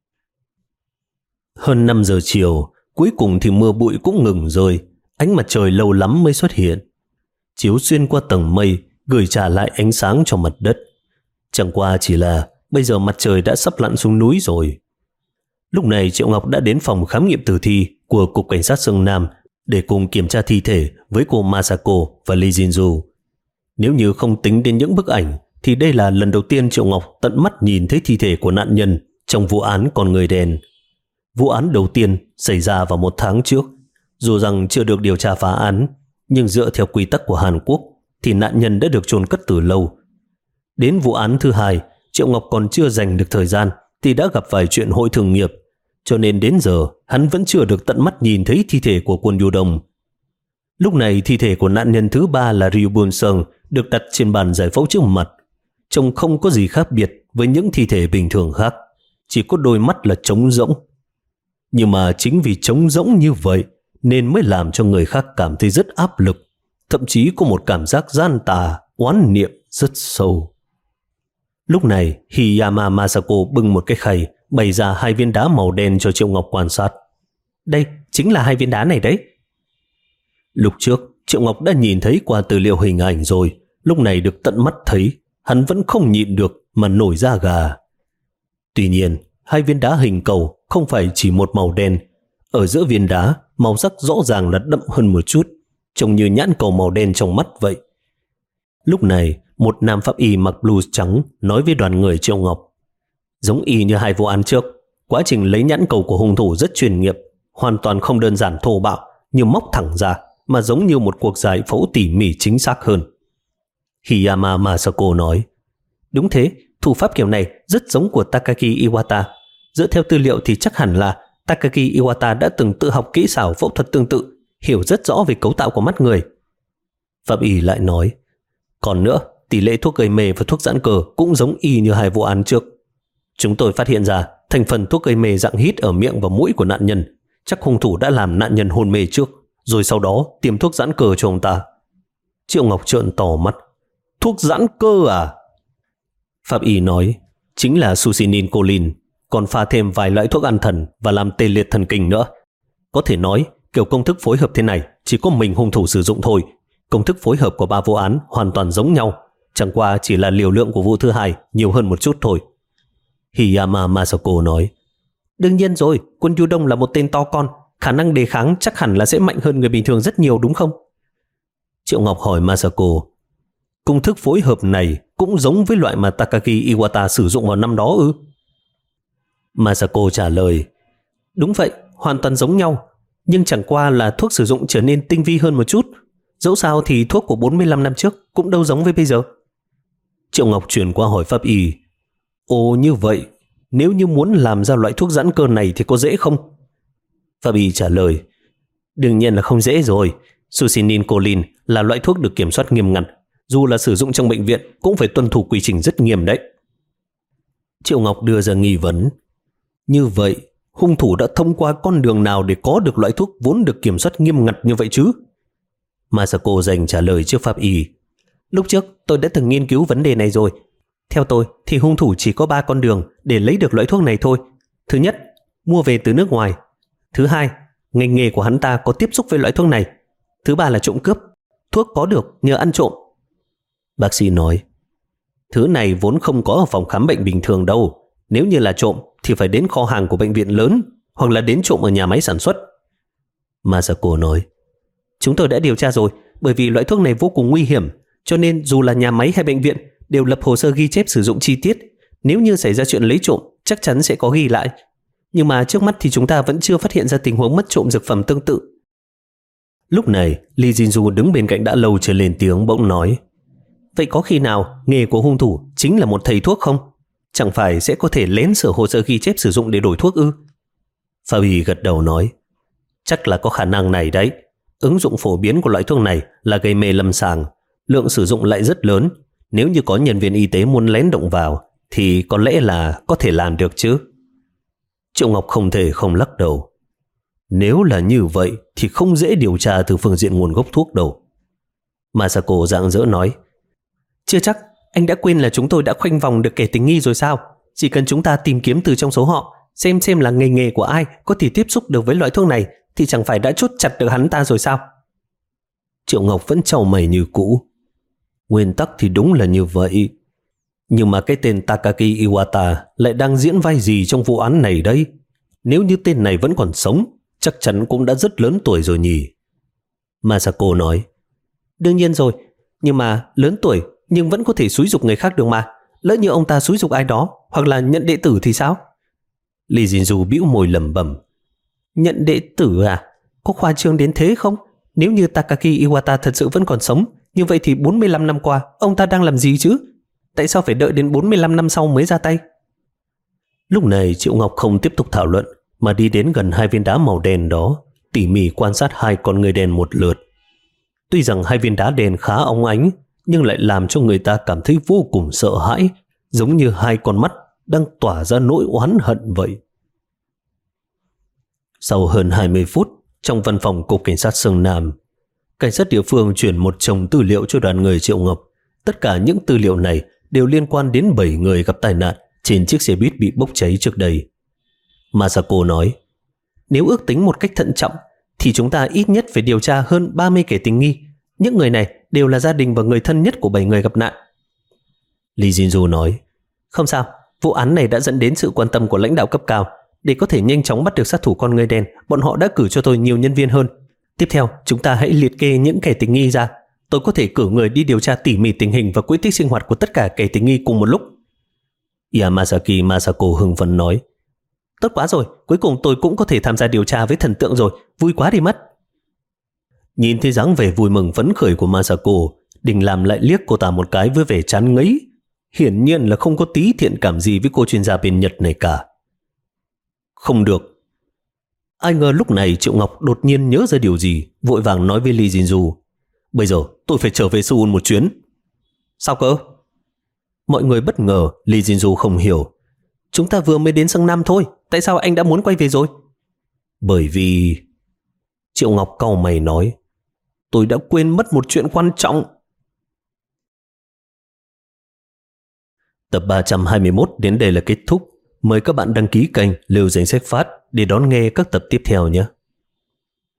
Hơn năm giờ chiều, cuối cùng thì mưa bụi cũng ngừng rơi. Ánh mặt trời lâu lắm mới xuất hiện, chiếu xuyên qua tầng mây, gửi trả lại ánh sáng cho mặt đất. Chẳng qua chỉ là bây giờ mặt trời đã sắp lặn xuống núi rồi. Lúc này Triệu Ngọc đã đến phòng khám nghiệm tử thi của Cục Cảnh sát Sơn Nam để cùng kiểm tra thi thể với cô Masako và Lee Jin-ju. Nếu như không tính đến những bức ảnh thì đây là lần đầu tiên Triệu Ngọc tận mắt nhìn thấy thi thể của nạn nhân trong vụ án con người đen. Vụ án đầu tiên xảy ra vào một tháng trước. Dù rằng chưa được điều tra phá án, nhưng dựa theo quy tắc của Hàn Quốc thì nạn nhân đã được chôn cất từ lâu. Đến vụ án thứ hai, Triệu Ngọc còn chưa dành được thời gian thì đã gặp vài chuyện hội thường nghiệp, cho nên đến giờ hắn vẫn chưa được tận mắt nhìn thấy thi thể của Kwon Yu-dong. Lúc này thi thể của nạn nhân thứ ba là Ryu Bun-seung được đặt trên bàn giải phẫu trước mặt. Trông không có gì khác biệt với những thi thể bình thường khác, chỉ có đôi mắt là trống rỗng. Nhưng mà chính vì trống rỗng như vậy nên mới làm cho người khác cảm thấy rất áp lực, thậm chí có một cảm giác gian tà, oán niệm rất sâu. Lúc này Hiyama Masako bưng một cái khay, bày ra hai viên đá màu đen cho Triệu Ngọc quan sát. Đây chính là hai viên đá này đấy. Lúc trước Triệu Ngọc đã nhìn thấy qua tư liệu hình ảnh rồi, lúc này được tận mắt thấy, hắn vẫn không nhịn được mà nổi da gà. Tuy nhiên hai viên đá hình cầu không phải chỉ một màu đen. Ở giữa viên đá, màu sắc rõ ràng là đậm hơn một chút, trông như nhãn cầu màu đen trong mắt vậy. Lúc này, một nam pháp y mặc blue trắng nói với đoàn người Triệu Ngọc. Giống y như hai vụ án trước, quá trình lấy nhãn cầu của hung thủ rất chuyên nghiệp, hoàn toàn không đơn giản thô bạo như móc thẳng ra, mà giống như một cuộc giải phẫu tỉ mỉ chính xác hơn. Hiyama Masako nói, đúng thế, thủ pháp kiểu này rất giống của Takagi Iwata. Dựa theo tư liệu thì chắc hẳn là Takagi Iwata đã từng tự học kỹ xảo phẫu thuật tương tự, hiểu rất rõ về cấu tạo của mắt người. Pháp y lại nói, còn nữa, tỷ lệ thuốc gây mê và thuốc giãn cơ cũng giống y như hai vụ án trước. Chúng tôi phát hiện ra thành phần thuốc gây mê dạng hít ở miệng và mũi của nạn nhân. Chắc hung thủ đã làm nạn nhân hôn mê trước, rồi sau đó tiêm thuốc giãn cơ cho ông ta. Triệu Ngọc trợn to mắt. Thuốc giãn cơ à? Pháp y nói, chính là succinylcholine, còn pha thêm vài loại thuốc an thần và làm tê liệt thần kinh nữa. Có thể nói, kiểu công thức phối hợp thế này chỉ có mình hung thủ sử dụng thôi. Công thức phối hợp của ba vụ án hoàn toàn giống nhau, chẳng qua chỉ là liều lượng của vụ thứ hai nhiều hơn một chút thôi. Hiyama Masako nói, đương nhiên rồi, Kwon Yu-dong là một tên to con, khả năng đề kháng chắc hẳn là sẽ mạnh hơn người bình thường rất nhiều đúng không? Triệu Ngọc hỏi Masako, công thức phối hợp này cũng giống với loại mà Takagi Iwata sử dụng vào năm đó ư? Masako trả lời, đúng vậy, hoàn toàn giống nhau, nhưng chẳng qua là thuốc sử dụng trở nên tinh vi hơn một chút. Dẫu sao thì thuốc của bốn mươi lăm năm trước cũng đâu giống với bây giờ. Triệu Ngọc chuyển qua hỏi pháp y, Ồ như vậy, nếu như muốn làm ra loại thuốc giãn cơ này thì có dễ không? Fabi trả lời, đương nhiên là không dễ rồi. Succinylcholine là loại thuốc được kiểm soát nghiêm ngặt. Dù là sử dụng trong bệnh viện cũng phải tuân thủ quy trình rất nghiêm đấy. Triệu Ngọc đưa ra nghi vấn. Như vậy, hung thủ đã thông qua con đường nào để có được loại thuốc vốn được kiểm soát nghiêm ngặt như vậy chứ? Masako dành trả lời trước pháp y. Lúc trước tôi đã từng nghiên cứu vấn đề này rồi. Theo tôi thì hung thủ chỉ có ba con đường để lấy được loại thuốc này thôi. Thứ nhất, mua về từ nước ngoài. Thứ hai, ngành nghề của hắn ta có tiếp xúc với loại thuốc này. Thứ ba là trộm cướp. Thuốc có được nhờ ăn trộm. Bác sĩ nói, thứ này vốn không có ở phòng khám bệnh bình thường đâu. Nếu như là trộm thì phải đến kho hàng của bệnh viện lớn, hoặc là đến trộm ở nhà máy sản xuất. Masako nói, chúng tôi đã điều tra rồi. Bởi vì loại thuốc này vô cùng nguy hiểm, cho nên dù là nhà máy hay bệnh viện đều lập hồ sơ ghi chép sử dụng chi tiết. Nếu như xảy ra chuyện lấy trộm, chắc chắn sẽ có ghi lại. Nhưng mà trước mắt thì chúng ta vẫn chưa phát hiện ra tình huống mất trộm dược phẩm tương tự. Lúc này, Lee Jinju đứng bên cạnh đã lâu chưa lên tiếng, bỗng nói, vậy có khi nào nghề của hung thủ chính là một thầy thuốc không? Chẳng phải sẽ có thể lén sửa hồ sơ ghi chép sử dụng để đổi thuốc ư? Fabi gật đầu nói, chắc là có khả năng này đấy. Ứng dụng phổ biến của loại thuốc này là gây mê lâm sàng, lượng sử dụng lại rất lớn. Nếu như có nhân viên y tế muốn lén động vào thì có lẽ là có thể làm được chứ. Triệu Ngọc không thể không lắc đầu. Nếu là như vậy thì không dễ điều tra từ phương diện nguồn gốc thuốc đâu. Masako rạng rỡ nói, chưa chắc, anh đã quên là chúng tôi đã khoanh vùng được kẻ tình nghi rồi sao? Chỉ cần chúng ta tìm kiếm từ trong số họ, xem xem là nghề nghề của ai có thể tiếp xúc được với loại thuốc này, thì chẳng phải đã chốt chặt được hắn ta rồi sao? Triệu Ngọc vẫn trao mày như cũ. Nguyên tắc thì đúng là như vậy. Nhưng mà cái tên Takaki Iwata lại đang diễn vai gì trong vụ án này đây? Nếu như tên này vẫn còn sống, chắc chắn cũng đã rất lớn tuổi rồi nhỉ? Masako nói, đương nhiên rồi, nhưng mà lớn tuổi nhưng vẫn có thể xúi giục người khác được mà. Lỡ như ông ta xúi giục ai đó hoặc là nhận đệ tử thì sao? Lee Jinju bĩu môi lẩm bẩm, nhận đệ tử à? Có khoa trương đến thế không? Nếu như Takaki Iwata thật sự vẫn còn sống, như vậy thì bốn mươi lăm năm qua ông ta đang làm gì chứ? Tại sao phải đợi đến bốn mươi lăm năm sau mới ra tay? Lúc này Triệu Ngọc không tiếp tục thảo luận, mà đi đến gần hai viên đá màu đen đó, tỉ mỉ quan sát hai con người đen một lượt. Tuy rằng hai viên đá đen khá óng ánh, nhưng lại làm cho người ta cảm thấy vô cùng sợ hãi, giống như hai con mắt đang tỏa ra nỗi oán hận vậy. Sau hơn hai mươi phút, trong văn phòng Cục Cảnh sát Sơn Nam, cảnh sát địa phương chuyển một chồng tư liệu cho đoàn người Triệu Ngọc. Tất cả những tư liệu này đều liên quan đến bảy người gặp tai nạn trên chiếc xe buýt bị bốc cháy trước đây. Masako nói, nếu ước tính một cách thận trọng thì chúng ta ít nhất phải điều tra hơn ba mươi kẻ tình nghi. Những người này đều là gia đình và người thân nhất của bảy người gặp nạn. Lee Jinju nói, không sao, vụ án này đã dẫn đến sự quan tâm của lãnh đạo cấp cao. Để có thể nhanh chóng bắt được sát thủ con người đen, bọn họ đã cử cho tôi nhiều nhân viên hơn. Tiếp theo, chúng ta hãy liệt kê những kẻ tình nghi ra. Tôi có thể cử người đi điều tra tỉ mỉ tình hình và quỹ tích sinh hoạt của tất cả kẻ tình nghi cùng một lúc. Yamasaki Masako hưng phấn nói, tốt quá rồi, cuối cùng tôi cũng có thể tham gia điều tra với thần tượng rồi, vui quá đi mất. Nhìn thấy dáng vẻ vui mừng phấn khởi của Masako, Đình Lam lại liếc cô ta một cái với vẻ chán ngấy. Hiển nhiên là không có tí thiện cảm gì với cô chuyên gia bên Nhật này cả. Không được. Ai ngờ lúc này Triệu Ngọc đột nhiên nhớ ra điều gì, vội vàng nói với Lee Jinju, bây giờ tôi phải trở về Seoul một chuyến. Sao cơ? Mọi người bất ngờ. Lee Jinju không hiểu. Chúng ta vừa mới đến Sang Nam thôi, tại sao anh đã muốn quay về rồi? Bởi vì... Triệu Ngọc cau mày nói, tôi đã quên mất một chuyện quan trọng. Tập ba trăm hai mươi mốt đến đây là kết thúc. Mời các bạn đăng ký kênh Lưu Danh Sách Phát để đón nghe các tập tiếp theo nhé.